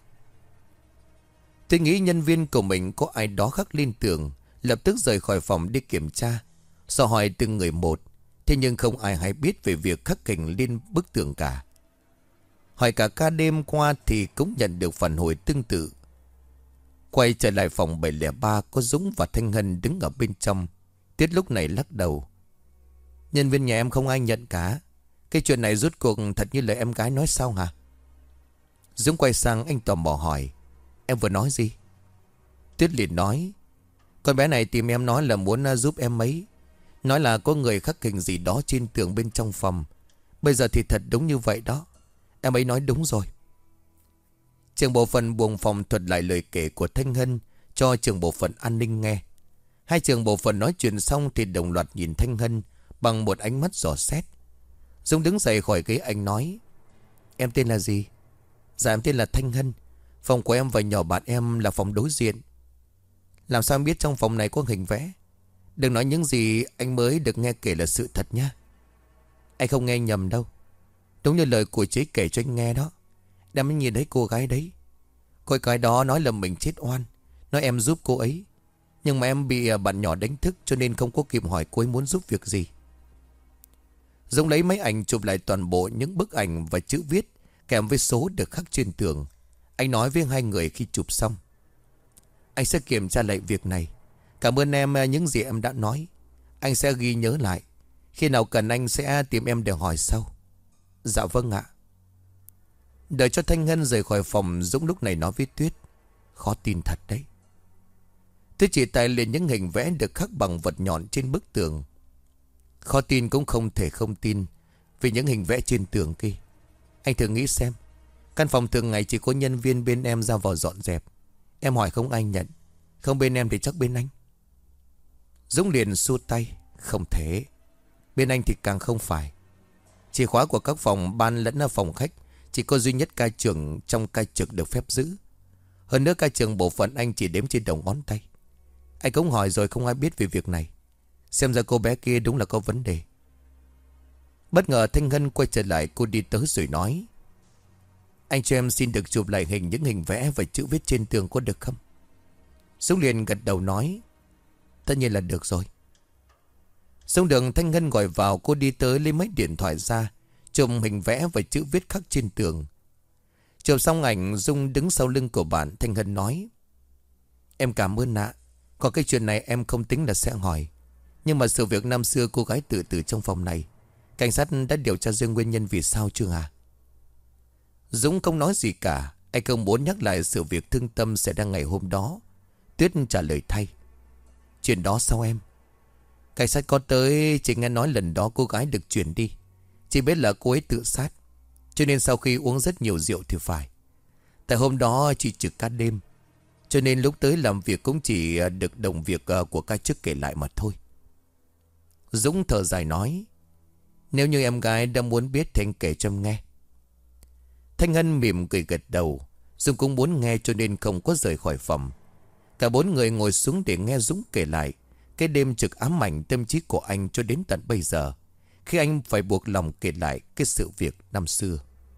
Tôi nghĩ nhân viên của mình có ai đó khắc lên tường, lập tức rời khỏi phòng đi kiểm tra. Dò hỏi từng người một, thế nhưng không ai hay biết về việc khắc hình lên bức tường cả. Hỏi cả ca đêm qua thì cũng nhận được phản hồi tương tự. Quay trở lại phòng bảy không ba, có Dũng và Thanh Hân đứng ở bên trong. Tuyết lúc này lắc đầu. Nhân viên nhà em không ai nhận cả. Cái chuyện này rốt cuộc thật như lời em gái nói sao hả? Dũng quay sang anh tò mò hỏi. Em vừa nói gì? Tuyết liền nói. Con bé này tìm em nói là muốn giúp em ấy. Nói là có người khắc hình gì đó trên tường bên trong phòng. Bây giờ thì thật đúng như vậy đó. Em ấy nói đúng rồi. Trưởng bộ phận buồng phòng thuật lại lời kể của Thanh Hân cho trưởng bộ phận an ninh nghe. Hai trưởng bộ phận nói chuyện xong thì đồng loạt nhìn Thanh Hân bằng một ánh mắt dò xét. Dũng đứng dậy khỏi ghế, anh nói. Em tên là gì? Dạ em tên là Thanh Hân. Phòng của em và nhỏ bạn em là phòng đối diện. Làm sao em biết trong phòng này có hình vẽ? Đừng nói những gì anh mới được nghe kể là sự thật nha. Anh không nghe nhầm đâu. Đúng như lời của chế kể cho anh nghe đó. Em mới nhìn thấy cô gái đấy. Cô gái đó nói là mình chết oan, nói em giúp cô ấy. Nhưng mà em bị bạn nhỏ đánh thức, cho nên không có kịp hỏi cô ấy muốn giúp việc gì. Dũng lấy máy ảnh chụp lại toàn bộ những bức ảnh và chữ viết kèm với số được khắc trên tường. Anh nói với hai người khi chụp xong. Anh sẽ kiểm tra lại việc này. Cảm ơn em những gì em đã nói. Anh sẽ ghi nhớ lại. Khi nào cần anh sẽ tìm em để hỏi sau. Dạ vâng ạ. Đợi cho Thanh Hân rời khỏi phòng, Dũng lúc này nói với Tuyết. Khó tin thật đấy. Tuyết chỉ tay lên những hình vẽ được khắc bằng vật nhọn trên bức tường. Khó tin cũng không thể không tin vì những hình vẽ trên tường kia. Anh thử nghĩ xem, căn phòng thường ngày chỉ có nhân viên bên em ra vào dọn dẹp. Em hỏi không ai nhận. Không bên em thì chắc bên anh. Dũng liền xua tay. Không thể. Bên anh thì càng không phải. Chìa khóa của các phòng ban lẫn ở phòng khách chỉ có duy nhất ca trưởng trong ca trực được phép giữ. Hơn nữa ca trưởng bộ phận anh chỉ đếm trên đầu ngón tay. Anh cũng hỏi rồi không ai biết về việc này. Xem ra cô bé kia đúng là có vấn đề. Bất ngờ Thanh Hân quay trở lại, cô đi tới rồi nói. Anh cho em xin được chụp lại hình những hình vẽ và chữ viết trên tường có được không? Dũng liền gật đầu nói. Tất nhiên là được rồi. Xong đường Thanh Hân gọi vào, cô đi tới lấy máy điện thoại ra, chụp hình vẽ và chữ viết khắc trên tường. Chụp xong ảnh, Dung đứng sau lưng của bạn. Thanh Hân nói. Em cảm ơn ạ. Có cái chuyện này em không tính là sẽ hỏi. Nhưng mà sự việc năm xưa cô gái tự tử trong phòng này, cảnh sát đã điều tra riêng nguyên nhân vì sao chưa à? Dũng không nói gì cả. Anh không muốn nhắc lại sự việc thương tâm xảy ra ngày hôm đó. Tuyết trả lời thay. Chuyện đó sao em? Cảnh sát có tới, chỉ nghe nói lần đó cô gái được chuyển đi. Chỉ biết là cô ấy tự sát. Cho nên sau khi uống rất nhiều rượu thì phải. Tại hôm đó chị trực ca đêm, cho nên lúc tới làm việc cũng chỉ được đồng việc của ca chức kể lại mà thôi. Dũng thở dài nói. Nếu như em gái đã muốn biết thì anh kể cho em nghe. Thanh Hân mỉm cười gật đầu. Dũng cũng muốn nghe cho nên không có rời khỏi phòng. Cả bốn người ngồi xuống để nghe Dũng kể lại cái đêm trực ám ảnh tâm trí của anh cho đến tận bây giờ, khi anh phải buộc lòng kể lại cái sự việc năm xưa.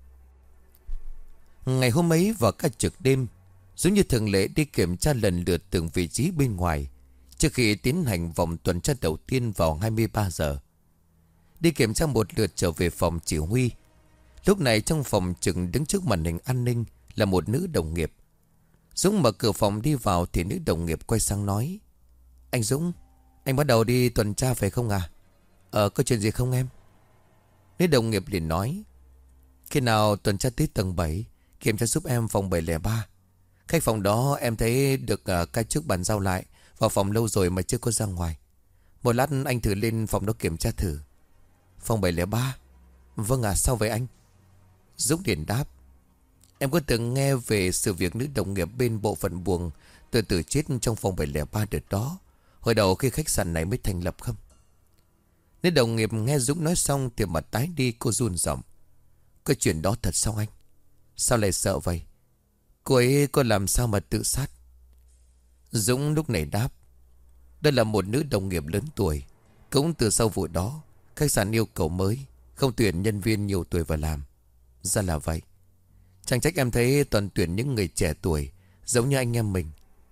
Ngày hôm ấy vào ca trực đêm, Dũng như thường lệ đi kiểm tra lần lượt từng vị trí bên ngoài trước khi tiến hành vòng tuần tra đầu tiên vào hai mươi ba giờ. Đi kiểm tra một lượt trở về phòng chỉ huy. Lúc này trong phòng trực đứng trước màn hình an ninh là một nữ đồng nghiệp. Dũng mở cửa phòng đi vào thì nữ đồng nghiệp quay sang nói. Anh Dũng, anh bắt đầu đi tuần tra phải không à? Ờ, có chuyện gì không em? Nữ đồng nghiệp liền nói. Khi nào tuần tra tới tầng bảy, kiểm tra giúp em phòng bảy không ba. Khách phòng đó em thấy được uh, ca trước bàn giao lại. Vào phòng lâu rồi mà chưa có ra ngoài. Một lát anh thử lên phòng đó kiểm tra thử. Phòng bảy không ba. Vâng à, sao vậy anh? Dũng liền đáp. Em có từng nghe về sự việc nữ đồng nghiệp bên bộ phận buồng tự tử chết trong phòng bảy không ba đợt đó, hồi đầu khi khách sạn này mới thành lập không? Nữ đồng nghiệp nghe Dũng nói xong thì mặt tái đi, cô run giọng. Cái chuyện đó thật sao anh? Sao lại sợ vậy? Cô ấy có làm sao mà tự sát? Dũng lúc này đáp. Đây là một nữ đồng nghiệp lớn tuổi. Cũng từ sau vụ đó, khách sạn yêu cầu mới, không tuyển nhân viên nhiều tuổi vào làm. Ra là vậy. Chẳng trách em thấy toàn tuyển những người trẻ tuổi, giống như anh em mình.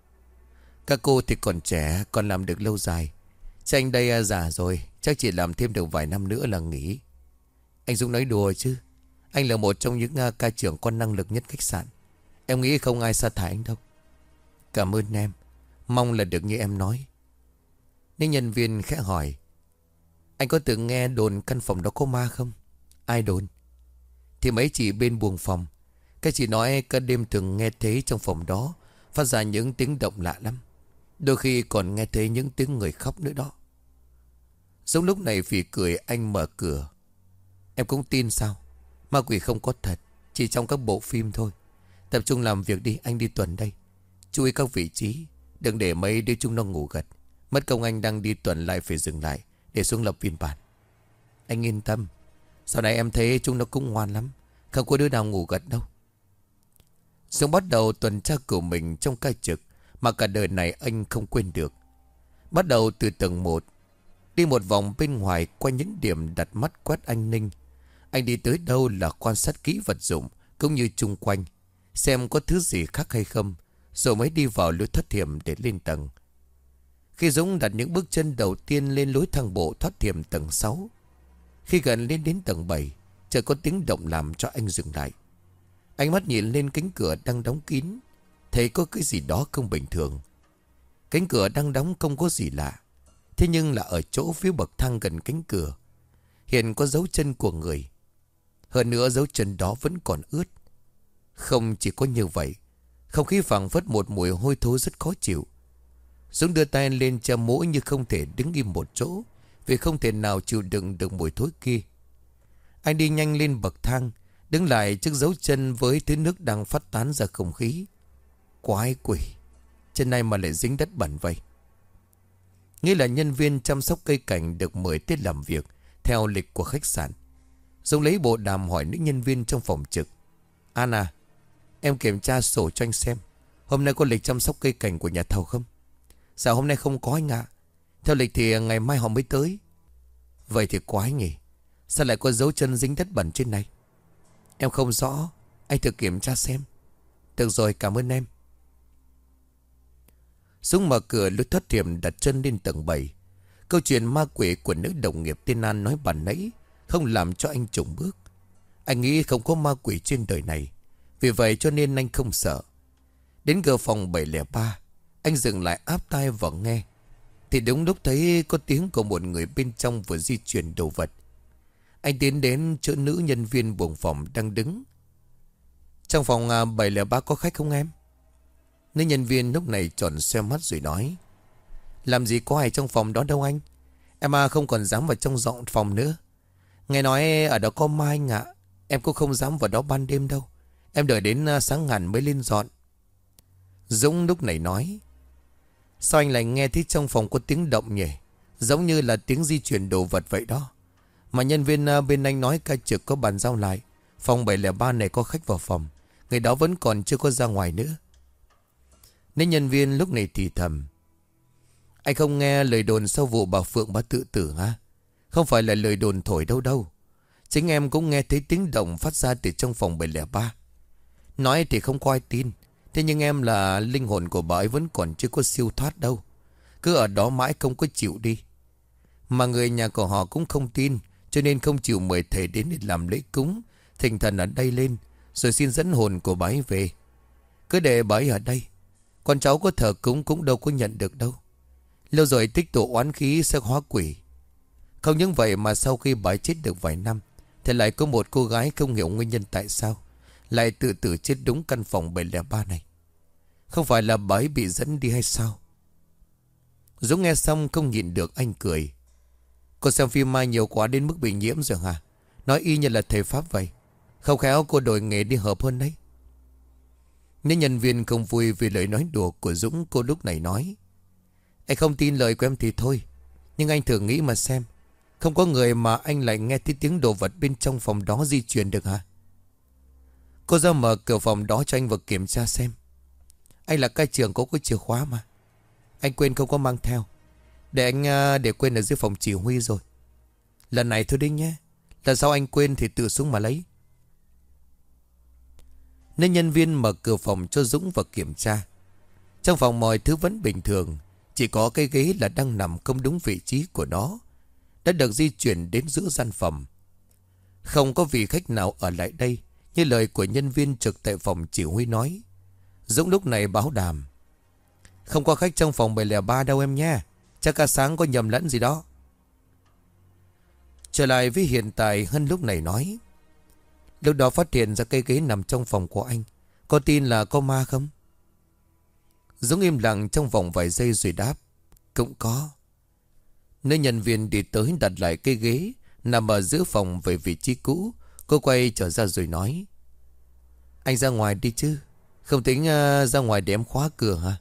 Các cô thì còn trẻ, còn làm được lâu dài. Chứ anh đây à, già rồi, chắc chỉ làm thêm được vài năm nữa là nghỉ. Anh Dũng nói đùa chứ. Anh là một trong những uh, ca trưởng có năng lực nhất khách sạn. Em nghĩ không ai sa thải anh đâu. Cảm ơn em. Mong là được như em nói. Nhưng nhân viên khẽ hỏi, anh có từng nghe đồn căn phòng đó có ma không? Ai đồn? Thì mấy chị bên buồng phòng. Các chị nói cả đêm thường nghe thấy trong phòng đó phát ra những tiếng động lạ lắm. Đôi khi còn nghe thấy những tiếng người khóc nữa đó. Giống lúc này phì cười, anh mở cửa. Em cũng tin sao? Ma quỷ không có thật, chỉ trong các bộ phim thôi. Tập trung làm việc đi, anh đi tuần đây. Chú ý các vị trí, đừng để mấy đứa chúng nó ngủ gật. Mất công anh đang đi tuần lại phải dừng lại để xuống lập biên bản. Anh yên tâm, sau này em thấy chúng nó cũng ngoan lắm, không có đứa nào ngủ gật đâu. Dũng bắt đầu tuần tra của mình trong ca trực mà cả đời này anh không quên được. Bắt đầu từ tầng một, đi một vòng bên ngoài qua những điểm đặt mắt quét an ninh. Anh đi tới đâu là quan sát kỹ vật dụng cũng như chung quanh, xem có thứ gì khác hay không, rồi mới đi vào lối thoát hiểm để lên tầng. Khi Dũng đặt những bước chân đầu tiên lên lối thang bộ thoát hiểm tầng sáu, khi gần lên đến tầng bảy, chợt có tiếng động làm cho anh dừng lại. Ánh mắt nhìn lên cánh cửa đang đóng kín, thấy có cái gì đó không bình thường. Cánh cửa đang đóng không có gì lạ, thế nhưng là ở chỗ phía bậc thang gần cánh cửa hiện có dấu chân của người. Hơn nữa dấu chân đó vẫn còn ướt. Không chỉ có như vậy, không khí phảng phất một mùi hôi thối rất khó chịu. Dũng đưa tay lên che mũi như không thể đứng im một chỗ, vì không thể nào chịu đựng được mùi thối kia. Anh đi nhanh lên bậc thang, đứng lại trước dấu chân với thứ nước đang phát tán ra không khí. Quái quỷ, chân này mà lại dính đất bẩn vậy. Nghĩ là nhân viên chăm sóc cây cảnh được mời tới làm việc theo lịch của khách sạn. Dũng lấy bộ đàm hỏi nữ nhân viên trong phòng trực. Anna, em kiểm tra sổ cho anh xem, hôm nay có lịch chăm sóc cây cảnh của nhà thầu không? Dạ hôm nay không có anh ạ. Theo lịch thì ngày mai họ mới tới. Vậy thì quái nhỉ, sao lại có dấu chân dính đất bẩn trên này? Em không rõ, anh thử kiểm tra xem. Được rồi, cảm ơn em. Dũng mở cửa lối thoát hiểm đặt chân lên tầng bảy. Câu chuyện ma quỷ của nữ đồng nghiệp tên An nói bản nãy không làm cho anh chùng bước. Anh nghĩ không có ma quỷ trên đời này, vì vậy cho nên anh không sợ. Đến cửa phòng bảy không ba, anh dừng lại áp tai vào nghe. Thì đúng lúc thấy có tiếng của một người bên trong vừa di chuyển đồ vật. Anh tiến đến chỗ nữ nhân viên buồng phòng đang đứng. Trong phòng bảy không ba có khách không em? Nữ nhân viên lúc này tròn xoe mắt rồi nói. Làm gì có ai trong phòng đó đâu anh. Em à không còn dám vào trong dọn phòng nữa. Nghe nói ở đó có ma anh ạ. Em cũng không dám vào đó ban đêm đâu. Em đợi đến sáng ngàn mới lên dọn. Dũng lúc này nói. Sao anh lại nghe thấy trong phòng có tiếng động nhỉ? Giống như là tiếng di chuyển đồ vật vậy đó. Mà nhân viên bên anh nói ca trực có bàn giao lại, phòng bảy không ba này có khách vào phòng. Người đó vẫn còn chưa có ra ngoài nữa. Nên nhân viên lúc này thì thầm. Anh không nghe lời đồn sau vụ bà Phượng bà tự tử hả? Không phải là lời đồn thổi đâu đâu. Chính em cũng nghe thấy tiếng động phát ra từ trong phòng bảy không ba. Nói thì không có ai tin. Thế nhưng em là linh hồn của bà ấy vẫn còn chưa có siêu thoát đâu. Cứ ở đó mãi không có chịu đi. Mà người nhà của họ cũng không tin, cho nên không chịu mời thầy đến để làm lễ cúng thỉnh thần ở đây lên, rồi xin dẫn hồn của bà ấy về. Cứ để bà ấy ở đây, con cháu có thờ cúng cũng đâu có nhận được đâu. Lâu rồi tích tụ oán khí sẽ hóa quỷ. Không những vậy mà sau khi bà ấy chết được vài năm, thì lại có một cô gái không hiểu nguyên nhân tại sao lại tự tử chết đúng căn phòng bảy không ba này. Không phải là bà ấy bị dẫn đi hay sao? Dũng nghe xong không nhịn được, anh cười. Cô xem phim ma nhiều quá đến mức bị nhiễm rồi hả? Nói y như là thầy Pháp vậy. Không khéo cô đổi nghề đi hợp hơn đấy. Nếu nhân viên không vui vì lời nói đùa của Dũng, cô lúc này nói. Anh không tin lời của em thì thôi, nhưng anh thử nghĩ mà xem. Không có người mà anh lại nghe thấy tiếng đồ vật bên trong phòng đó di chuyển được hả? Cô ra mở cửa phòng đó cho anh vào kiểm tra xem. Anh là cai trưởng có cái chìa khóa mà. Anh quên không có mang theo. Để anh để quên ở dưới phòng chỉ huy rồi. Lần này thôi đi nhé. Lần sau anh quên thì tự xuống mà lấy. nên nhân viên mở cửa phòng cho Dũng vào kiểm tra. Trong phòng mọi thứ vẫn bình thường, chỉ có cái ghế là đang nằm không đúng vị trí của nó, đã được di chuyển đến giữa gian phòng. Không có vị khách nào ở lại đây, như lời của nhân viên trực tại phòng chỉ huy nói. Dũng lúc này báo đàm: không có khách trong phòng bảy không ba đâu em nha. Chắc cả sáng có nhầm lẫn gì đó. Trở lại với hiện tại, Hân lúc này nói: lúc đó phát hiện ra cây ghế nằm trong phòng của anh, có tin là có ma không? Dũng im lặng trong vòng vài giây rồi đáp: cũng có. Nơi nhân viên đi tới đặt lại cây ghế nằm ở giữa phòng về vị trí cũ. Cô quay trở ra rồi nói: anh ra ngoài đi chứ, không tính uh, ra ngoài để em khóa cửa hả?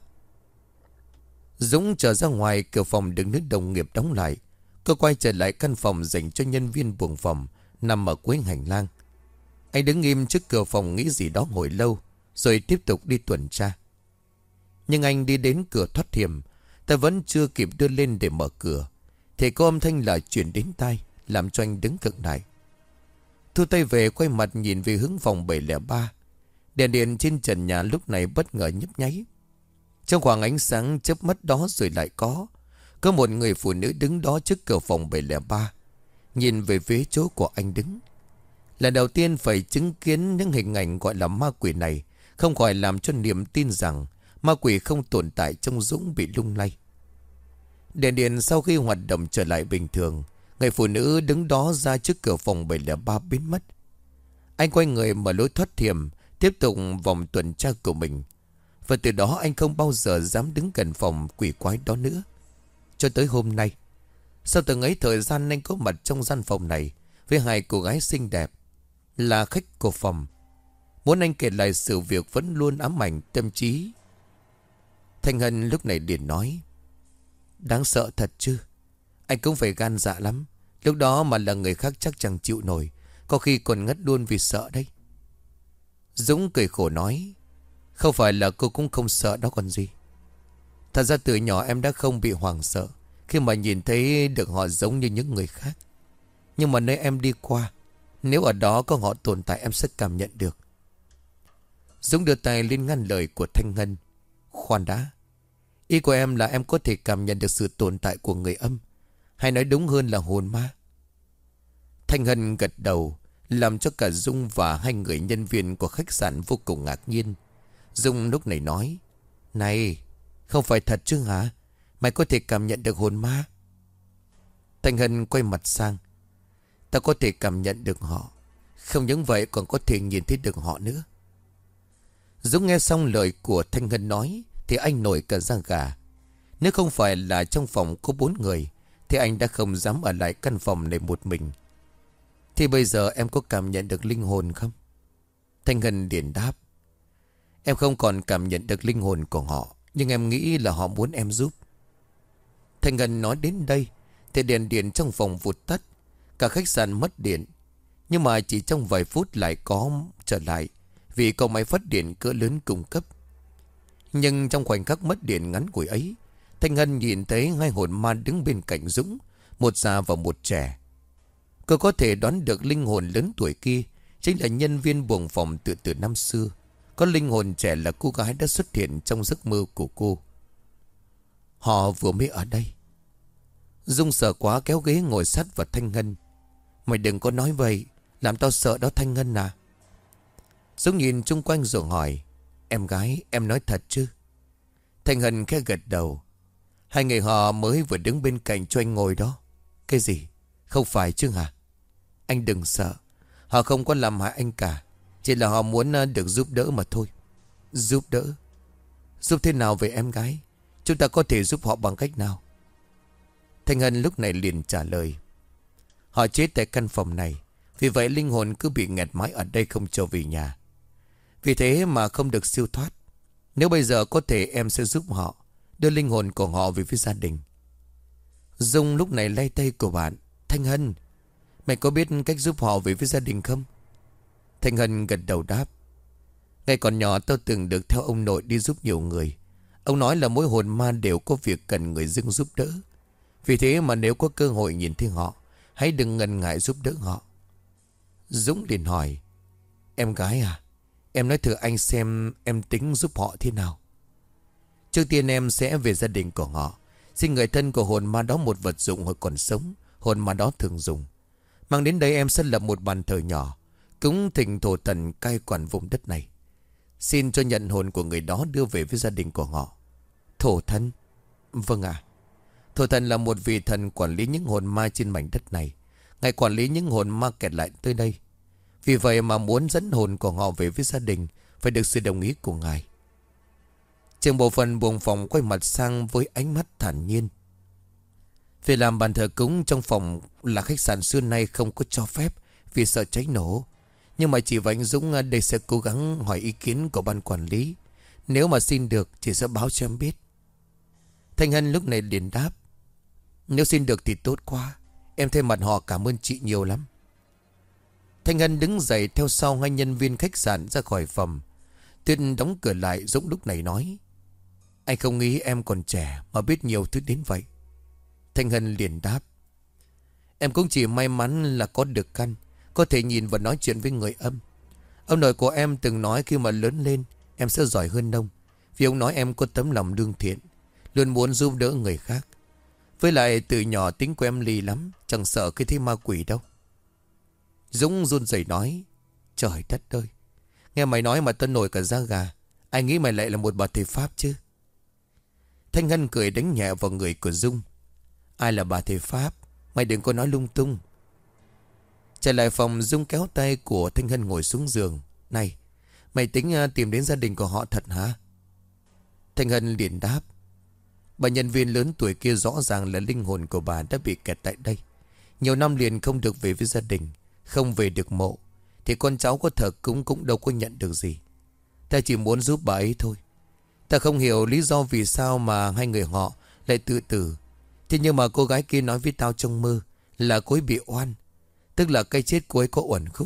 Dũng trở ra ngoài, cửa phòng được nước đồng nghiệp đóng lại. Cô quay trở lại căn phòng dành cho nhân viên buồng phòng nằm ở cuối hành lang. Anh đứng im trước cửa phòng nghĩ gì đó hồi lâu, rồi tiếp tục đi tuần tra. Nhưng anh đi đến cửa thoát hiểm, ta vẫn chưa kịp đưa lên để mở cửa thì có âm thanh lại chuyển đến tai, làm cho anh đứng khựng lại. Thu tay về, quay mặt nhìn về hướng phòng bảy không ba. Đèn điện trên trần nhà lúc này bất ngờ nhấp nháy. Trong khoảng ánh sáng chớp mắt đó rồi lại có Có một người phụ nữ đứng đó trước cửa phòng bảy không ba, nhìn về phía chỗ của anh đứng. Lần đầu tiên phải chứng kiến những hình ảnh gọi là ma quỷ này, không khỏi làm cho niềm tin rằng ma quỷ không tồn tại trong Dũng bị lung lay. Đèn điện sau khi hoạt động trở lại bình thường, người phụ nữ đứng đó ra trước cửa phòng bảy không ba biến mất. Anh quay người mở lối thoát hiểm, tiếp tục vòng tuần tra của mình. Và từ đó anh không bao giờ dám đứng gần phòng quỷ quái đó nữa. Cho tới hôm nay, sau từng ấy thời gian anh có mặt trong gian phòng này với hai cô gái xinh đẹp là khách của phòng. Muốn anh kể lại sự việc vẫn luôn ám ảnh tâm trí. Thanh Hân lúc này liền nói: đáng sợ thật chứ. Anh cũng phải gan dạ lắm. Lúc đó mà là người khác chắc chẳng chịu nổi, có khi còn ngất luôn vì sợ đấy. Dũng cười khổ nói: không phải là cô cũng không sợ đó còn gì. Thật ra từ nhỏ em đã không bị hoảng sợ khi mà nhìn thấy được họ giống như những người khác. Nhưng mà nơi em đi qua, nếu ở đó có họ tồn tại em sẽ cảm nhận được. Dũng đưa tay lên ngăn lời của Thanh Hân: khoan đã, ý của em là em có thể cảm nhận được sự tồn tại của người âm, hay nói đúng hơn là hồn ma? Thanh Hân gật đầu, làm cho cả Dung và hai người nhân viên của khách sạn vô cùng ngạc nhiên. Dung lúc này nói: này, không phải thật chứ hả? Mày có thể cảm nhận được hồn ma? Thanh Hân quay mặt sang: ta có thể cảm nhận được họ, không những vậy còn có thể nhìn thấy được họ nữa. Dũng nghe xong lời của Thanh Hân nói thì anh nổi cả da gà. Nếu không phải là trong phòng có bốn người thì anh đã không dám ở lại căn phòng này một mình. Thì bây giờ em có cảm nhận được linh hồn không? Thanh Hân liền đáp: em không còn cảm nhận được linh hồn của họ, nhưng em nghĩ là họ muốn em giúp. Thanh Hân nói đến đây thì đèn điện trong phòng vụt tắt, cả khách sạn mất điện. Nhưng mà chỉ trong vài phút lại có trở lại, vì có máy phát điện cỡ lớn cung cấp. Nhưng trong khoảnh khắc mất điện ngắn ngủi ấy, Thanh Hân nhìn thấy hai hồn ma đứng bên cạnh Dũng, một già và một trẻ. Cô có thể đoán được linh hồn lớn tuổi kia chính là nhân viên buồng phòng từ từ năm xưa. Có linh hồn trẻ là cô gái đã xuất hiện trong giấc mơ của cô. Họ vừa mới ở đây. Dung sợ quá kéo ghế ngồi sát vào Thanh Hân: mày đừng có nói vậy, làm tao sợ đó Thanh Hân à. Dung nhìn chung quanh rồi hỏi: em gái, em nói thật chứ? Thanh Hân khẽ gật đầu: hai người họ mới vừa đứng bên cạnh cho anh ngồi đó. Cái gì? Không phải chứ hả? Anh đừng sợ, họ không có làm hại anh cả, chỉ là họ muốn được giúp đỡ mà thôi. Giúp đỡ? Giúp thế nào vậy em gái? Chúng ta có thể giúp họ bằng cách nào? Thanh Hân lúc này liền trả lời: họ chết tại căn phòng này, vì vậy linh hồn cứ bị nghẹt mãi ở đây không cho về nhà. Vì thế mà không được siêu thoát. Nếu bây giờ có thể em sẽ giúp họ đưa linh hồn của họ về với gia đình. Dung lúc này lay tay của bạn: Thanh Hân, mày có biết cách giúp họ về với gia đình không? Thanh Hân gật đầu đáp: ngày còn nhỏ tao từng được theo ông nội đi giúp nhiều người. Ông nói là mỗi hồn ma đều có việc cần người dưng giúp đỡ. Vì thế mà nếu có cơ hội nhìn thấy họ, hãy đừng ngần ngại giúp đỡ họ. Dũng liền hỏi: em gái à, Em nói thử anh xem em tính giúp họ thế nào. Trước tiên em sẽ về gia đình của họ, xin người thân của hồn ma đó một vật dụng hồi còn sống hồn ma đó thường dùng. Mang đến đây em sẽ lập một bàn thờ nhỏ, cúng thỉnh thổ thần cai quản vùng đất này. Xin cho nhận hồn của người đó đưa về với gia đình của họ. Thổ thần? Vâng ạ. Thổ thần là một vị thần quản lý những hồn ma trên mảnh đất này. Ngài quản lý những hồn ma kẹt lại tới đây. Vì vậy mà muốn dẫn hồn của họ về với gia đình phải được sự đồng ý của ngài. Trường bộ phận buồng phòng quay mặt sang với ánh mắt thản nhiên. Việc làm bàn thờ cúng trong phòng là khách sạn xưa nay không có cho phép vì sợ cháy nổ. Nhưng mà chị và anh Dũng đây sẽ cố gắng hỏi ý kiến của ban quản lý. Nếu mà xin được chị sẽ báo cho em biết. Thanh Hân lúc này liền đáp. Nếu xin được thì tốt quá. Em thay mặt họ cảm ơn chị nhiều lắm. Thanh Hân đứng dậy theo sau hai nhân viên khách sạn ra khỏi phòng. Tuyết đóng cửa lại. Dũng lúc này nói. Anh không nghĩ em còn trẻ mà biết nhiều thứ đến vậy. Thanh Hân liền đáp. Em cũng chỉ may mắn là có được căn, có thể nhìn và nói chuyện với người âm. Ông nội của em từng nói khi mà lớn lên em sẽ giỏi hơn ông. Vì ông nói em có tấm lòng lương thiện, luôn muốn giúp đỡ người khác. Với lại từ nhỏ tính của em lì lắm, chẳng sợ cái thế ma quỷ đâu. Dũng run rẩy nói. Trời đất ơi, nghe mày nói mà tao nổi cả da gà. Ai nghĩ mày lại là một bà thầy Pháp chứ? Thanh Hân cười đánh nhẹ vào người của Dung. Ai là bà thầy Pháp? Mày đừng có nói lung tung. Trở lại phòng, Dung kéo tay của Thanh Hân ngồi xuống giường. Này, mày tính tìm đến gia đình của họ thật hả? Thanh Hân liền đáp. Bà nhân viên lớn tuổi kia rõ ràng là linh hồn của bà đã bị kẹt tại đây. Nhiều năm liền không được về với gia đình, không về được mộ, thì con cháu có thờ cúng cũng đâu có nhận được gì. Ta chỉ muốn giúp bà ấy thôi. Ta không hiểu lý do vì sao mà hai người họ lại tự tử. Thế nhưng mà cô gái kia nói với tao trong mơ là cô ấy bị oan, tức là cái chết cô ấy có uẩn khúc.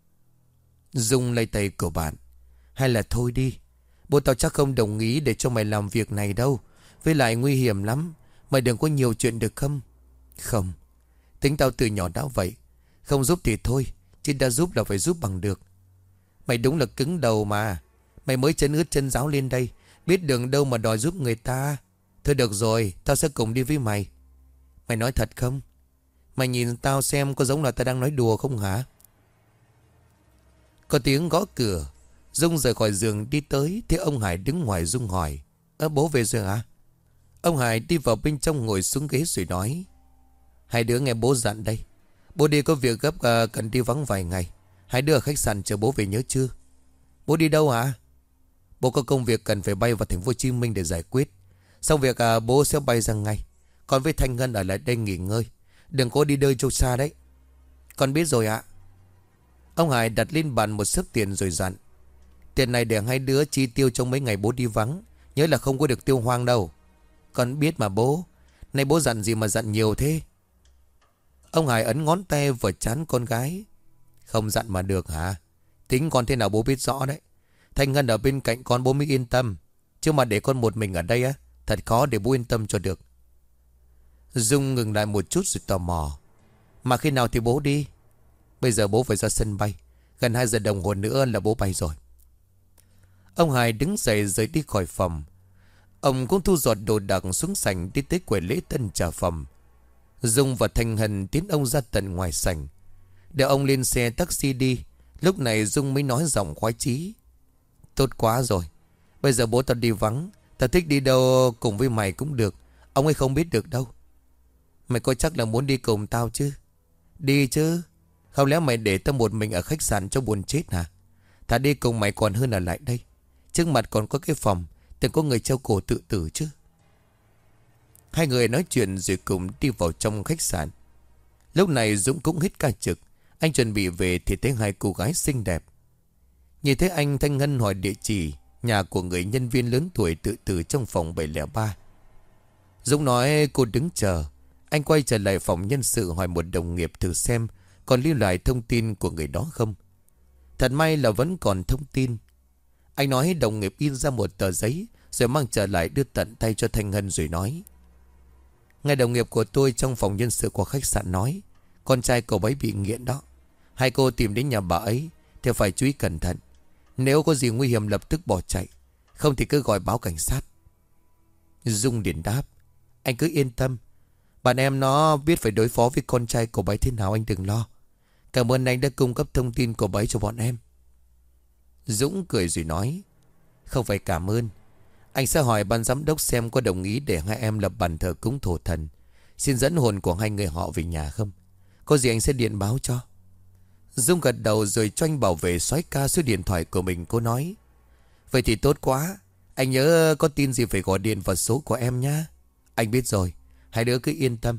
Dung lấy tay của bạn. Hay là thôi đi, bố tao chắc không đồng ý để cho mày làm việc này đâu. Với lại nguy hiểm lắm. Mày đừng có nhiều chuyện được không? Không, tính tao từ nhỏ đã vậy. Không giúp thì thôi, chứ đã giúp là phải giúp bằng được. Mày đúng là cứng đầu mà. Mày mới chân ướt chân ráo lên đây, biết đường đâu mà đòi giúp người ta. Thôi được rồi, tao sẽ cùng đi với mày. Mày nói thật không? Mày nhìn tao xem có giống là tao đang nói đùa không hả? Có tiếng gõ cửa. Dung rời khỏi giường đi tới, thấy ông Hải đứng ngoài. Dung hỏi. Ơ bố về rồi hả? Ông Hải đi vào bên trong ngồi xuống ghế rồi nói. Hai đứa nghe bố dặn đây. Bố đi có việc gấp, uh, cần đi vắng vài ngày. Hai đứa ở khách sạn chờ bố về nhớ chưa? Bố đi đâu hả? Bố có công việc cần phải bay vào thành phố Hồ Chí Minh để giải quyết. Xong việc uh, bố sẽ bay ra ngay. Còn với Thanh Ngân ở lại đây nghỉ ngơi. Đừng có đi nơi châu xa đấy. Con biết rồi ạ. Ông Hải đặt lên bàn một xấp tiền rồi dặn. Tiền này để hai đứa chi tiêu trong mấy ngày bố đi vắng. Nhớ là không có được tiêu hoang đâu. Con biết mà bố. Nay bố dặn gì mà dặn nhiều thế? Ông Hải ấn ngón tay vào trán con gái. Không dặn mà được hả? Tính con thế nào bố biết rõ đấy. Thanh Ngân ở bên cạnh con bố mới yên tâm. Chứ mà để con một mình ở đây á, thật khó để bố yên tâm cho được. Dung ngừng lại một chút rồi tò mò. Mà khi nào thì bố đi? Bây giờ bố phải ra sân bay. Gần hai giờ đồng hồ nữa là bố bay rồi. Ông Hải đứng dậy rời đi khỏi phòng. Ông cũng thu dọn đồ đạc xuống sảnh đi tới quầy lễ tân trả phòng. Dung và Thanh Hân tiến ông ra tận ngoài sảnh. Để ông lên xe taxi đi. Lúc này Dung mới nói giọng khoái chí. Tốt quá rồi. Bây giờ bố tao đi vắng. Tao thích đi đâu cùng với mày cũng được. Ông ấy không biết được đâu. Mày có chắc là muốn đi cùng tao chứ? Đi chứ. Không lẽ mày để tao một mình ở khách sạn cho buồn chết hả? Thà đi cùng mày còn hơn ở lại đây. Trước mặt còn có cái phòng, từng có người treo cổ tự tử chứ. Hai người nói chuyện rồi cùng đi vào trong khách sạn. Lúc này Dũng cũng hết ca trực. Anh chuẩn bị về thì thấy hai cô gái xinh đẹp. Nhìn thấy anh, Thanh Ngân hỏi địa chỉ nhà của người nhân viên lớn tuổi tự tử trong phòng bảy không ba. Dũng nói cô đứng chờ. Anh quay trở lại phòng nhân sự hỏi một đồng nghiệp thử xem còn lưu lại thông tin của người đó không. Thật may là vẫn còn thông tin. Anh nói đồng nghiệp in ra một tờ giấy rồi mang trở lại đưa tận tay cho Thanh Ngân rồi nói. Ngay đồng nghiệp của tôi trong phòng nhân sự của khách sạn nói con trai cậu ấy bị nghiện đó. Hai cô tìm đến nhà bà ấy thì phải chú ý cẩn thận. Nếu có gì nguy hiểm lập tức bỏ chạy, không thì cứ gọi báo cảnh sát. Dung liền đáp: Anh cứ yên tâm, bạn em nó biết phải đối phó với con trai của bấy thế nào, anh đừng lo. Cảm ơn anh đã cung cấp thông tin của bấy cho bọn em. Dũng cười rồi nói: Không phải cảm ơn, anh sẽ hỏi ban giám đốc xem có đồng ý để hai em lập bàn thờ cúng thổ thần, xin dẫn hồn của hai người họ về nhà không. Có gì anh sẽ điện báo cho. Dung gật đầu rồi cho anh bảo vệ soái ca số điện thoại của mình. Cô nói: Vậy thì tốt quá, anh nhớ có tin gì phải gọi điện vào số của em nhá. Anh biết rồi, hai đứa cứ yên tâm.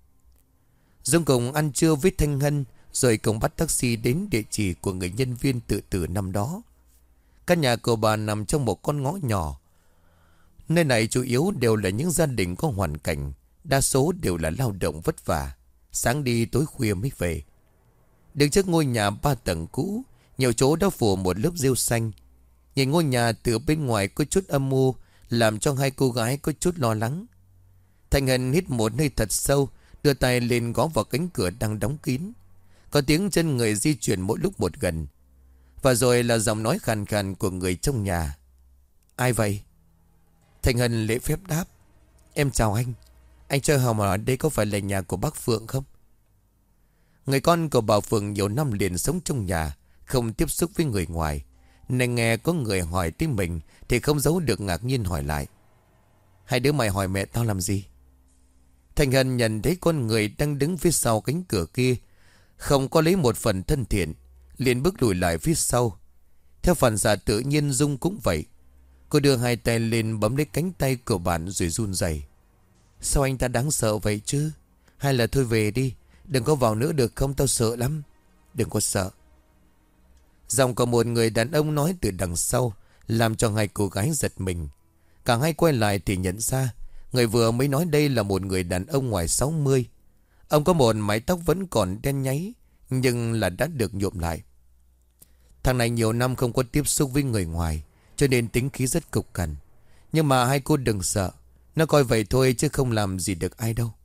Dung cùng ăn trưa với Thanh Hân, rồi cùng bắt taxi đến địa chỉ của người nhân viên tự tử năm đó. Căn nhà của bà nằm trong một con ngõ nhỏ. Nơi này chủ yếu đều là những gia đình có hoàn cảnh, đa số đều là lao động vất vả, sáng đi tối khuya mới về. Đứng trước ngôi nhà ba tầng cũ, nhiều chỗ đã phủ một lớp rêu xanh. Nhìn ngôi nhà từ bên ngoài có chút âm mưu, làm cho hai cô gái có chút lo lắng. Thanh Hân hít một hơi thật sâu, đưa tay lên gõ vào cánh cửa đang đóng kín. Có tiếng chân người di chuyển mỗi lúc một gần. Và rồi là giọng nói khàn khàn của người trong nhà: Ai vậy? Thanh Hân lễ phép đáp: Em chào anh. Anh cho hỏi ở đây có phải là nhà của bác Phượng không? Người con của bà Phượng nhiều năm liền sống trong nhà, không tiếp xúc với người ngoài, nên nghe có người hỏi tiếng mình thì không giấu được ngạc nhiên hỏi lại: Hai đứa mày hỏi mẹ tao làm gì? Thanh Hân nhận thấy con người đang đứng phía sau cánh cửa kia không có lấy một phần thân thiện, liền bước lùi lại phía sau. Theo phản xạ tự nhiên Dung cũng vậy. Cô đưa hai tay lên bấm lấy cánh tay của bạn rồi run rẩy. Sao anh ta đáng sợ vậy chứ? Hay là thôi về đi, đừng có vào nữa được không, tao sợ lắm. Đừng có sợ. Giọng của một người đàn ông nói từ đằng sau, làm cho hai cô gái giật mình. Cả hai quay lại thì nhận ra người vừa mới nói đây là một người đàn ông ngoài sáu mươi. Ông có một mái tóc vẫn còn đen nháy, nhưng là đã được nhuộm lại. Thằng này nhiều năm không có tiếp xúc với người ngoài, cho nên tính khí rất cục cằn. Nhưng mà hai cô đừng sợ, nó coi vậy thôi chứ không làm gì được ai đâu.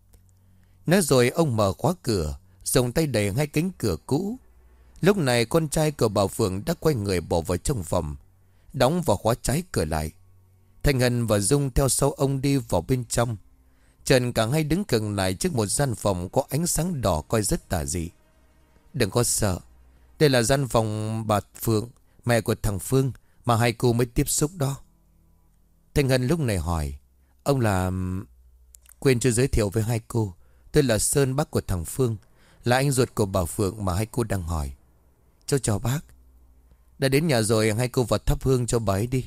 Nói rồi ông mở khóa cửa, dùng tay đẩy hai cánh cửa cũ. Lúc này con trai của bà Phượng đã quay người bỏ vào trong phòng, đóng và khóa trái cửa lại. Thanh Hân và Dung theo sau ông đi vào bên trong. Trần cả hai đứng cận lại trước một gian phòng có ánh sáng đỏ coi rất tà dị. Đừng có sợ, đây là gian phòng bà Phượng, mẹ của thằng Phương mà hai cô mới tiếp xúc đó. Thanh Hân lúc này hỏi: Ông là... Quên chưa giới thiệu với hai cô, tôi là Sơn, bác của thằng Phương, là anh ruột của bà Phượng mà hai cô đang hỏi. Cháu chào bác. Đã đến nhà rồi, hai cô vào thắp hương cho bà ấy đi.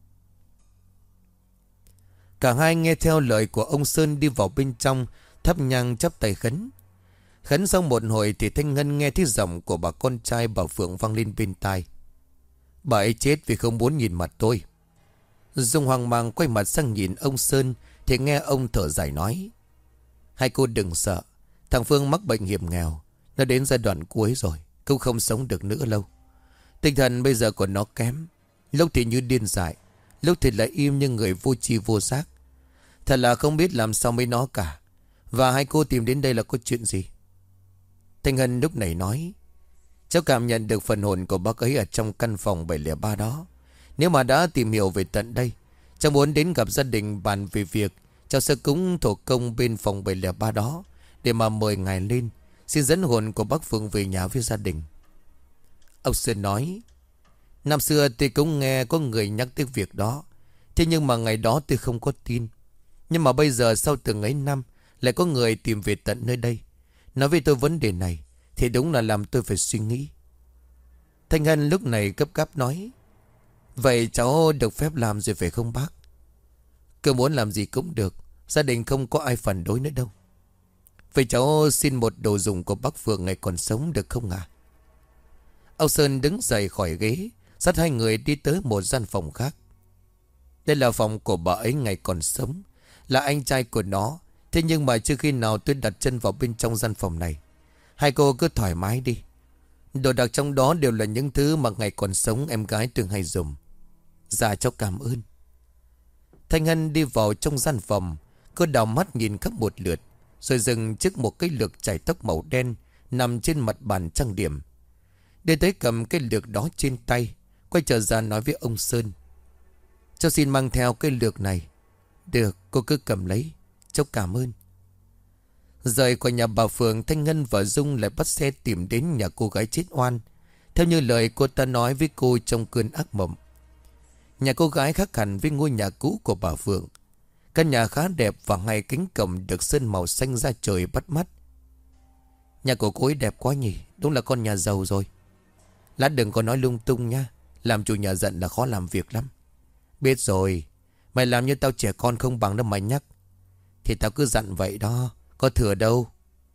Cả hai nghe theo lời của ông Sơn đi vào bên trong, thắp nhang chắp tay khấn. Khấn xong một hồi thì Thanh Hân nghe thấy giọng của bà con trai bà Phượng vang lên bên tai: Bà ấy chết vì không muốn nhìn mặt tôi. Dung hoang mang quay mặt sang nhìn ông Sơn thì nghe ông thở dài nói: Hai cô đừng sợ, thằng Phương mắc bệnh hiểm nghèo, nó đến giai đoạn cuối rồi, cũng không sống được nữa lâu. Tinh thần bây giờ của nó kém, lúc thì như điên dại, lúc thì lại im như người vô tri vô giác. Thật là không biết làm sao với nó cả. Và hai cô tìm đến đây là có chuyện gì? Thanh Hân lúc này nói: Cháu cảm nhận được phần hồn của bác ấy ở trong căn phòng bảy không ba đó. Nếu mà đã tìm hiểu về tận đây, cháu muốn đến gặp gia đình bàn về việc cháu sẽ cúng thổ công bên phòng bảy không ba đó, để mà mời ngài lên, xin dẫn hồn của bác Phượng về nhà với gia đình. Ông Sơn nói: Năm xưa tôi cũng nghe có người nhắc tới việc đó, thế nhưng mà ngày đó tôi không có tin. Nhưng mà bây giờ sau từng ấy năm lại có người tìm về tận nơi đây, nói với tôi vấn đề này, thì đúng là làm tôi phải suy nghĩ. Thanh Hân lúc này gấp gáp nói: Vậy cháu được phép làm rồi phải không bác? Cứ muốn làm gì cũng được, gia đình không có ai phản đối nữa đâu. Vậy cháu xin một đồ dùng của bác Phượng ngày còn sống được không ạ? À? Ông Sơn đứng dậy khỏi ghế, dắt hai người đi tới một gian phòng khác. Đây là phòng của bà ấy ngày còn sống, là anh trai của nó. Thế nhưng mà chưa khi nào tôi đặt chân vào bên trong gian phòng này. Hai cô cứ thoải mái đi. Đồ đạc trong đó đều là những thứ mà ngày còn sống em gái thường hay dùng. Dạ cháu cảm ơn. Thanh Hân đi vào trong gian phòng. Cô đảo mắt nhìn khắp một lượt, rồi dừng trước một cái lược chải tóc màu đen nằm trên mặt bàn trang điểm. Để tới cầm cái lược đó trên tay, Quay trở ra nói với ông Sơn: Cháu xin mang theo cái lược này. Được, cô cứ cầm lấy, cháu cảm ơn. Rời khỏi nhà bà Phượng, Thanh Ngân và Dung lại bắt xe tìm đến nhà cô gái chết oan, theo như lời cô ta nói với cô trong cơn ác mộng. Nhà cô gái khác hẳn với ngôi nhà cũ của bà Phượng. Căn nhà khá đẹp và ngay cánh cổng được sơn màu xanh da trời bắt mắt. Nhà của cô ấy đẹp quá nhỉ, đúng là con nhà giàu rồi. Lát đừng có nói lung tung nha, làm chủ nhà giận là khó làm việc lắm. Biết rồi, mày làm như tao trẻ con không bằng đâu mày nhắc. Thì tao cứ dặn vậy đó, có thừa đâu.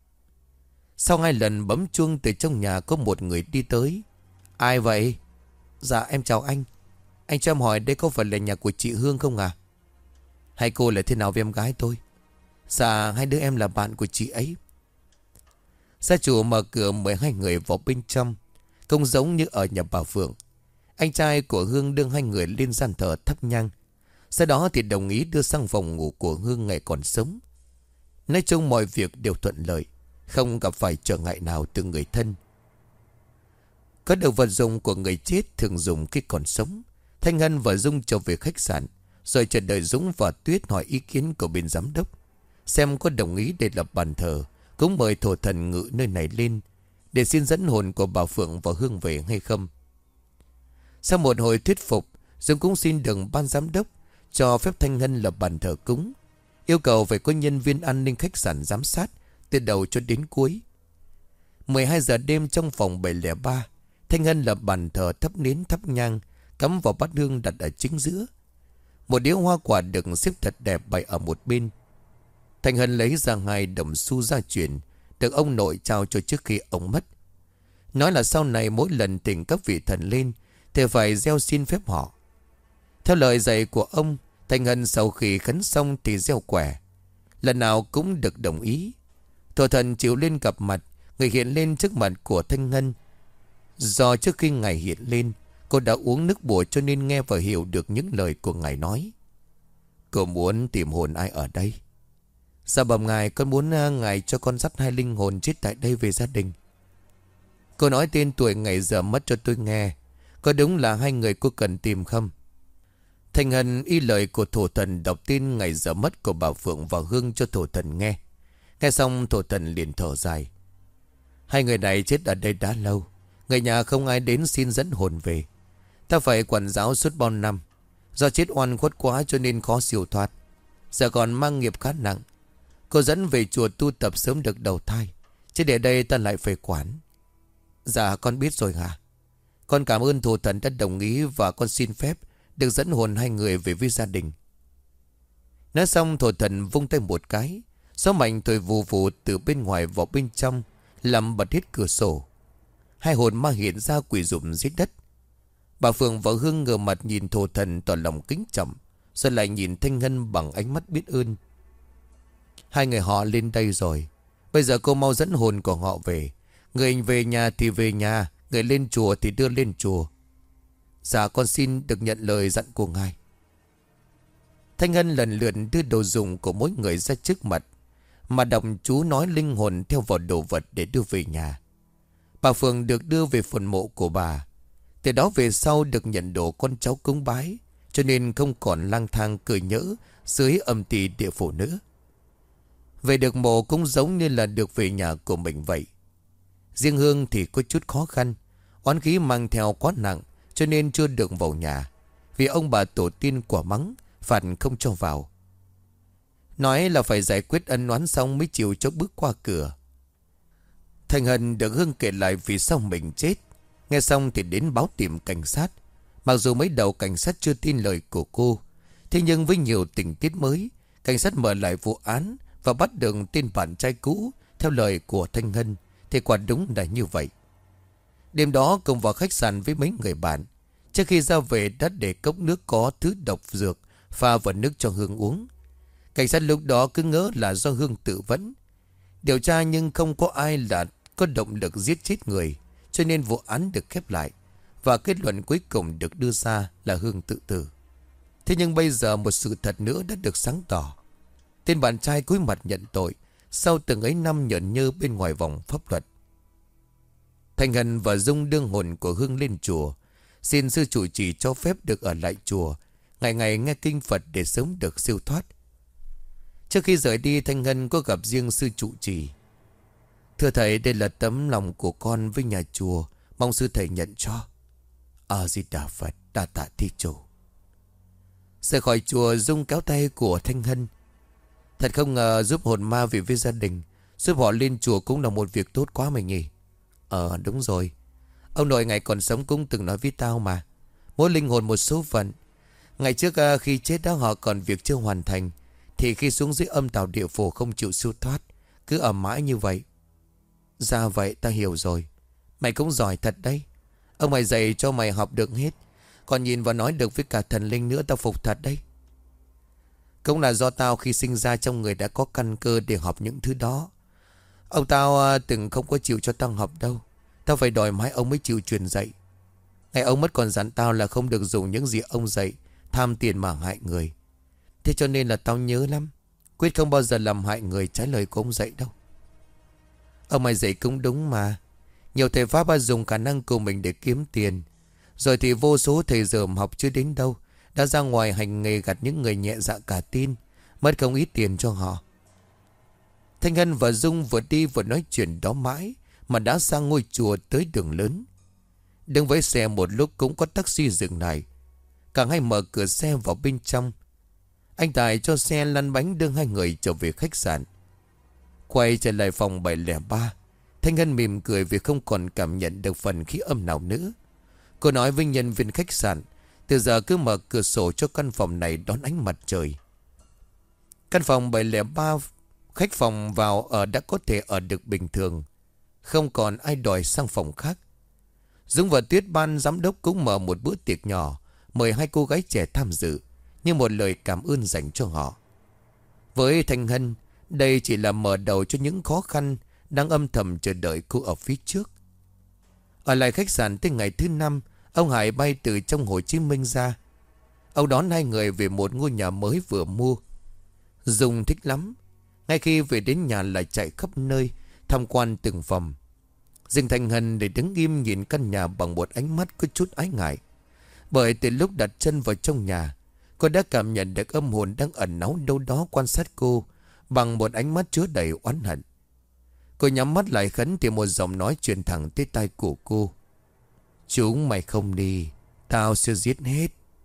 Sau hai lần bấm chuông, từ trong nhà có một người đi tới. Ai vậy? Dạ em chào anh. Anh cho em hỏi đây có phải là nhà của chị Hương không à? Hai cô là thế nào với em gái tôi? Dạ hai đứa em là bạn của chị ấy. Gia chủ mở cửa mời hai người vào bên trong. Không giống như ở nhà bà Phượng. Anh trai của Hương đưa hai người lên gian thờ thắp nhang. Sau đó thì đồng ý đưa sang phòng ngủ của Hương ngày còn sống. Nói chung mọi việc đều thuận lợi, không gặp phải trở ngại nào từ người thân. Có đồ vật dụng của người chết thường dùng khi còn sống. Thanh Ngân và Dung trở về khách sạn, rồi chờ đợi Dũng và Tuyết hỏi ý kiến của bên giám đốc, xem có đồng ý để lập bàn thờ, cũng mời thổ thần ngự nơi này lên để xin dẫn hồn của bà Phượng và Hương về hay không. Sau một hồi thuyết phục, Dũng cũng xin được ban giám đốc cho phép Thanh Ngân lập bàn thờ cúng, yêu cầu phải có nhân viên an ninh khách sạn giám sát từ đầu cho đến cuối. mười hai giờ đêm, trong phòng bảy không ba, Thanh Ngân lập bàn thờ, thắp nến thắp nhang, cắm vào bát hương đặt ở chính giữa. Một điếu hoa quả được xếp thật đẹp bày ở một bên. Thanh Ngân lấy ra hai đồng xu gia truyền được ông nội trao cho trước khi ông mất, nói là sau này mỗi lần thỉnh các vị thần lên thì phải gieo xin phép họ. Theo lời dạy của ông, Thanh Ngân sau khi khấn xong thì gieo quẻ, lần nào cũng được đồng ý. Thổ thần chịu lên gặp mặt, người hiện lên trước mặt của Thanh Ngân. Do trước khi ngài hiện lên, cô đã uống nước bùa cho nên nghe và hiểu được những lời của ngài nói. Cô muốn tìm hồn ai ở đây? Dạ bẩm ngài, con muốn ngài cho con dắt hai linh hồn chết tại đây về gia đình. Cô nói tên tuổi ngày giờ mất cho tôi nghe. Có đúng là hai người cô cần tìm không? Thanh Ngân y lời của thổ thần đọc tin ngày giờ mất của bà Phượng và Hương cho thổ thần nghe. Nghe xong thổ thần liền thở dài. Hai người này chết ở đây đã lâu, người nhà không ai đến xin dẫn hồn về. Ta phải quản giáo suốt bao năm, do chết oan khuất quá cho nên khó siêu thoát. Giờ còn mang nghiệp khá nặng. Cô dẫn về chùa tu tập sớm được đầu thai, chứ để đây ta lại phải quản. Dạ con biết rồi hả? Con cảm ơn thổ thần đã đồng ý và con xin phép được dẫn hồn hai người về với gia đình. Nói xong thổ thần vung tay một cái, gió mạnh thổi vù vù từ bên ngoài vào bên trong, làm bật hết cửa sổ. Hai hồn ma hiện ra quỳ rụm dưới đất. Bà Phượng và Hương ngửa mặt nhìn thổ thần tỏ lòng kính trọng, rồi lại nhìn Thanh Ngân bằng ánh mắt biết ơn. Hai người họ lên đây rồi, bây giờ cô mau dẫn hồn của họ về. Người về nhà thì về nhà, người lên chùa thì đưa lên chùa. Dạ con xin được nhận lời dặn của ngài. Thanh Ngân lần lượt đưa đồ dùng của mỗi người ra trước mặt, mà đọc chú nói linh hồn theo vào đồ vật để đưa về nhà. Bà Phượng được đưa về phần mộ của bà. Từ đó về sau được nhận đồ con cháu cúng bái, cho nên không còn lang thang cười nhỡ dưới âm tỳ địa phủ nữa. Về được mộ cũng giống như là được về nhà của mình vậy. Riêng Hương thì có chút khó khăn, oán khí mang theo quá nặng cho nên chưa được vào nhà, vì ông bà tổ tiên quả mắng phạt không cho vào. Nói là phải giải quyết ân oán xong mới chịu cho bước qua cửa. Thành Hân được Hương kể lại vì sao mình chết. Nghe xong thì đến báo tìm cảnh sát. Mặc dù mấy đầu cảnh sát chưa tin lời của cô, thế nhưng với nhiều tình tiết mới, cảnh sát mở lại vụ án và bắt được tên bạn trai cũ theo lời của Thanh Hân, thì quả đúng là như vậy. Đêm đó cùng vào khách sạn với mấy người bạn. Trước khi ra về đã để cốc nước có thứ độc dược pha vào nước cho Hương uống. Cảnh sát lúc đó cứ ngỡ là do Hương tự vẫn. Điều tra nhưng không có ai là có động lực giết chết người, cho nên vụ án được khép lại và kết luận cuối cùng được đưa ra là Hương tự tử. Thế nhưng bây giờ một sự thật nữa đã được sáng tỏ. Tên bạn trai cúi mặt nhận tội sau từng ấy năm nhởn nhơ bên ngoài vòng pháp luật. Thành Hân và Dung đưa hồn của Hương lên chùa, Xin sư trụ trì cho phép được ở lại chùa, ngày ngày nghe kinh Phật để sớm được siêu thoát. Trước khi rời đi, Thanh Ngân có gặp riêng sư trụ trì. Thưa thầy, đây là tấm lòng của con với nhà chùa, mong sư thầy nhận cho. A Di Đà Phật, đa tạ thí chủ. Rời khỏi chùa, Dung kéo tay của Thanh Hân. Thật không ngờ giúp hồn ma về với gia đình, giúp họ lên chùa cũng là một việc tốt quá mày nhỉ. Ờ đúng rồi, ông nội ngày còn sống cũng từng nói với tao mà, mỗi linh hồn một số phận. Ngày trước khi chết đó họ còn việc chưa hoàn thành, thì khi xuống dưới âm tào địa phủ không chịu siêu thoát, cứ ở mãi như vậy. Ra vậy, ta hiểu rồi. Mày cũng giỏi thật đấy. Ông mày dạy cho mày học được hết, còn nhìn và nói được với cả thần linh nữa, tao phục thật đấy. Cũng là do tao khi sinh ra trong người đã có căn cơ để học những thứ đó. Ông tao từng không có chịu cho tao học đâu, tao phải đòi mãi ông mới chịu truyền dạy. Ngày ông mất còn dặn tao là không được dùng những gì ông dạy tham tiền mà hại người. Thế cho nên là tao nhớ lắm, quyết không bao giờ làm hại người trái lời của ông dạy đâu. Ông mày dạy cũng đúng mà. Nhiều thầy Pháp dùng khả năng của mình để kiếm tiền, rồi thì vô số thầy dởm học chưa đến đâu đã ra ngoài hành nghề gặt những người nhẹ dạ cả tin, mất không ít tiền cho họ. Thanh Hân và Dung vừa đi vừa nói chuyện đó mãi mà đã sang ngôi chùa tới đường lớn. Đứng với xe một lúc cũng có taxi dừng lại. Cả hai mở cửa xe vào bên trong. Anh Tài cho xe lăn bánh đưa hai người trở về khách sạn. Quay trở lại phòng bảy không ba, Thanh Hân mỉm cười vì không còn cảm nhận được phần khí âm nào nữa. Cô nói với nhân viên khách sạn, từ giờ cứ mở cửa sổ cho căn phòng này đón ánh mặt trời. Căn phòng bảy không ba, khách phòng vào ở đã có thể ở được bình thường, không còn ai đòi sang phòng khác. Dũng và Tuyết ban giám đốc cũng mở một bữa tiệc nhỏ, mời hai cô gái trẻ tham dự, như một lời cảm ơn dành cho họ. Với Thanh Hân, đây chỉ là mở đầu cho những khó khăn đang âm thầm chờ đợi cô ở phía trước. Ở lại khách sạn tới ngày thứ năm, ông Hải bay từ trong Hồ Chí Minh ra. Ông đón hai người về một ngôi nhà mới vừa mua. Dung thích lắm, ngay khi về đến nhà lại chạy khắp nơi tham quan từng phòng. Riêng Thanh Hân để đứng im nhìn căn nhà bằng một ánh mắt có chút ái ngại. Bởi từ lúc đặt chân vào trong nhà, cô đã cảm nhận được âm hồn đang ẩn náu đâu đó quan sát cô bằng một ánh mắt chứa đầy oán hận. Cô nhắm mắt lại khấn thì một giọng nói truyền thẳng tới tai của cô. Chúng mày không đi, tao sẽ giết hết.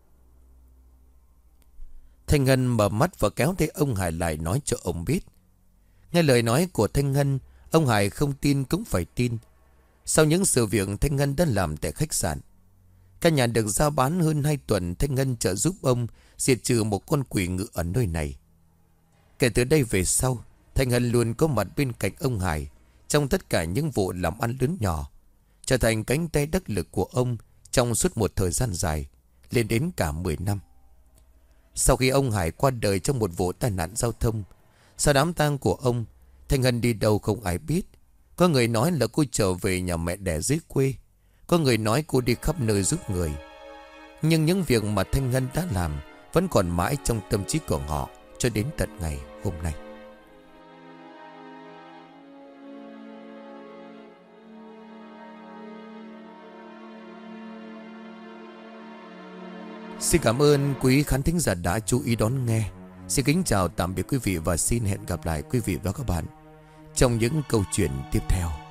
Thanh Hân mở mắt và kéo tay ông Hải lại nói cho ông biết. Nghe lời nói của Thanh Hân, ông Hải không tin cũng phải tin. Sau những sự việc Thanh Hân đã làm tại khách sạn, căn nhà được giao bán hơn hai tuần, Thanh Hân trợ giúp ông diệt trừ một con quỷ ngự ở nơi này. Kể từ đây về sau, Thanh Hân luôn có mặt bên cạnh ông Hải trong tất cả những vụ làm ăn lớn nhỏ, trở thành cánh tay đắc lực của ông trong suốt một thời gian dài, lên đến cả mười năm. Sau khi ông Hải qua đời trong một vụ tai nạn giao thông, sau đám tang của ông, Thanh Hân đi đâu không ai biết. Có người nói là cô trở về nhà mẹ đẻ dưới quê, có người nói cô đi khắp nơi giúp người. Nhưng những việc mà Thanh Hân đã làm vẫn còn mãi trong tâm trí của họ cho đến tận ngày hôm nay. Xin cảm ơn quý khán thính giả đã chú ý đón nghe. Xin kính chào tạm biệt quý vị và xin hẹn gặp lại quý vị và các bạn trong những câu chuyện tiếp theo.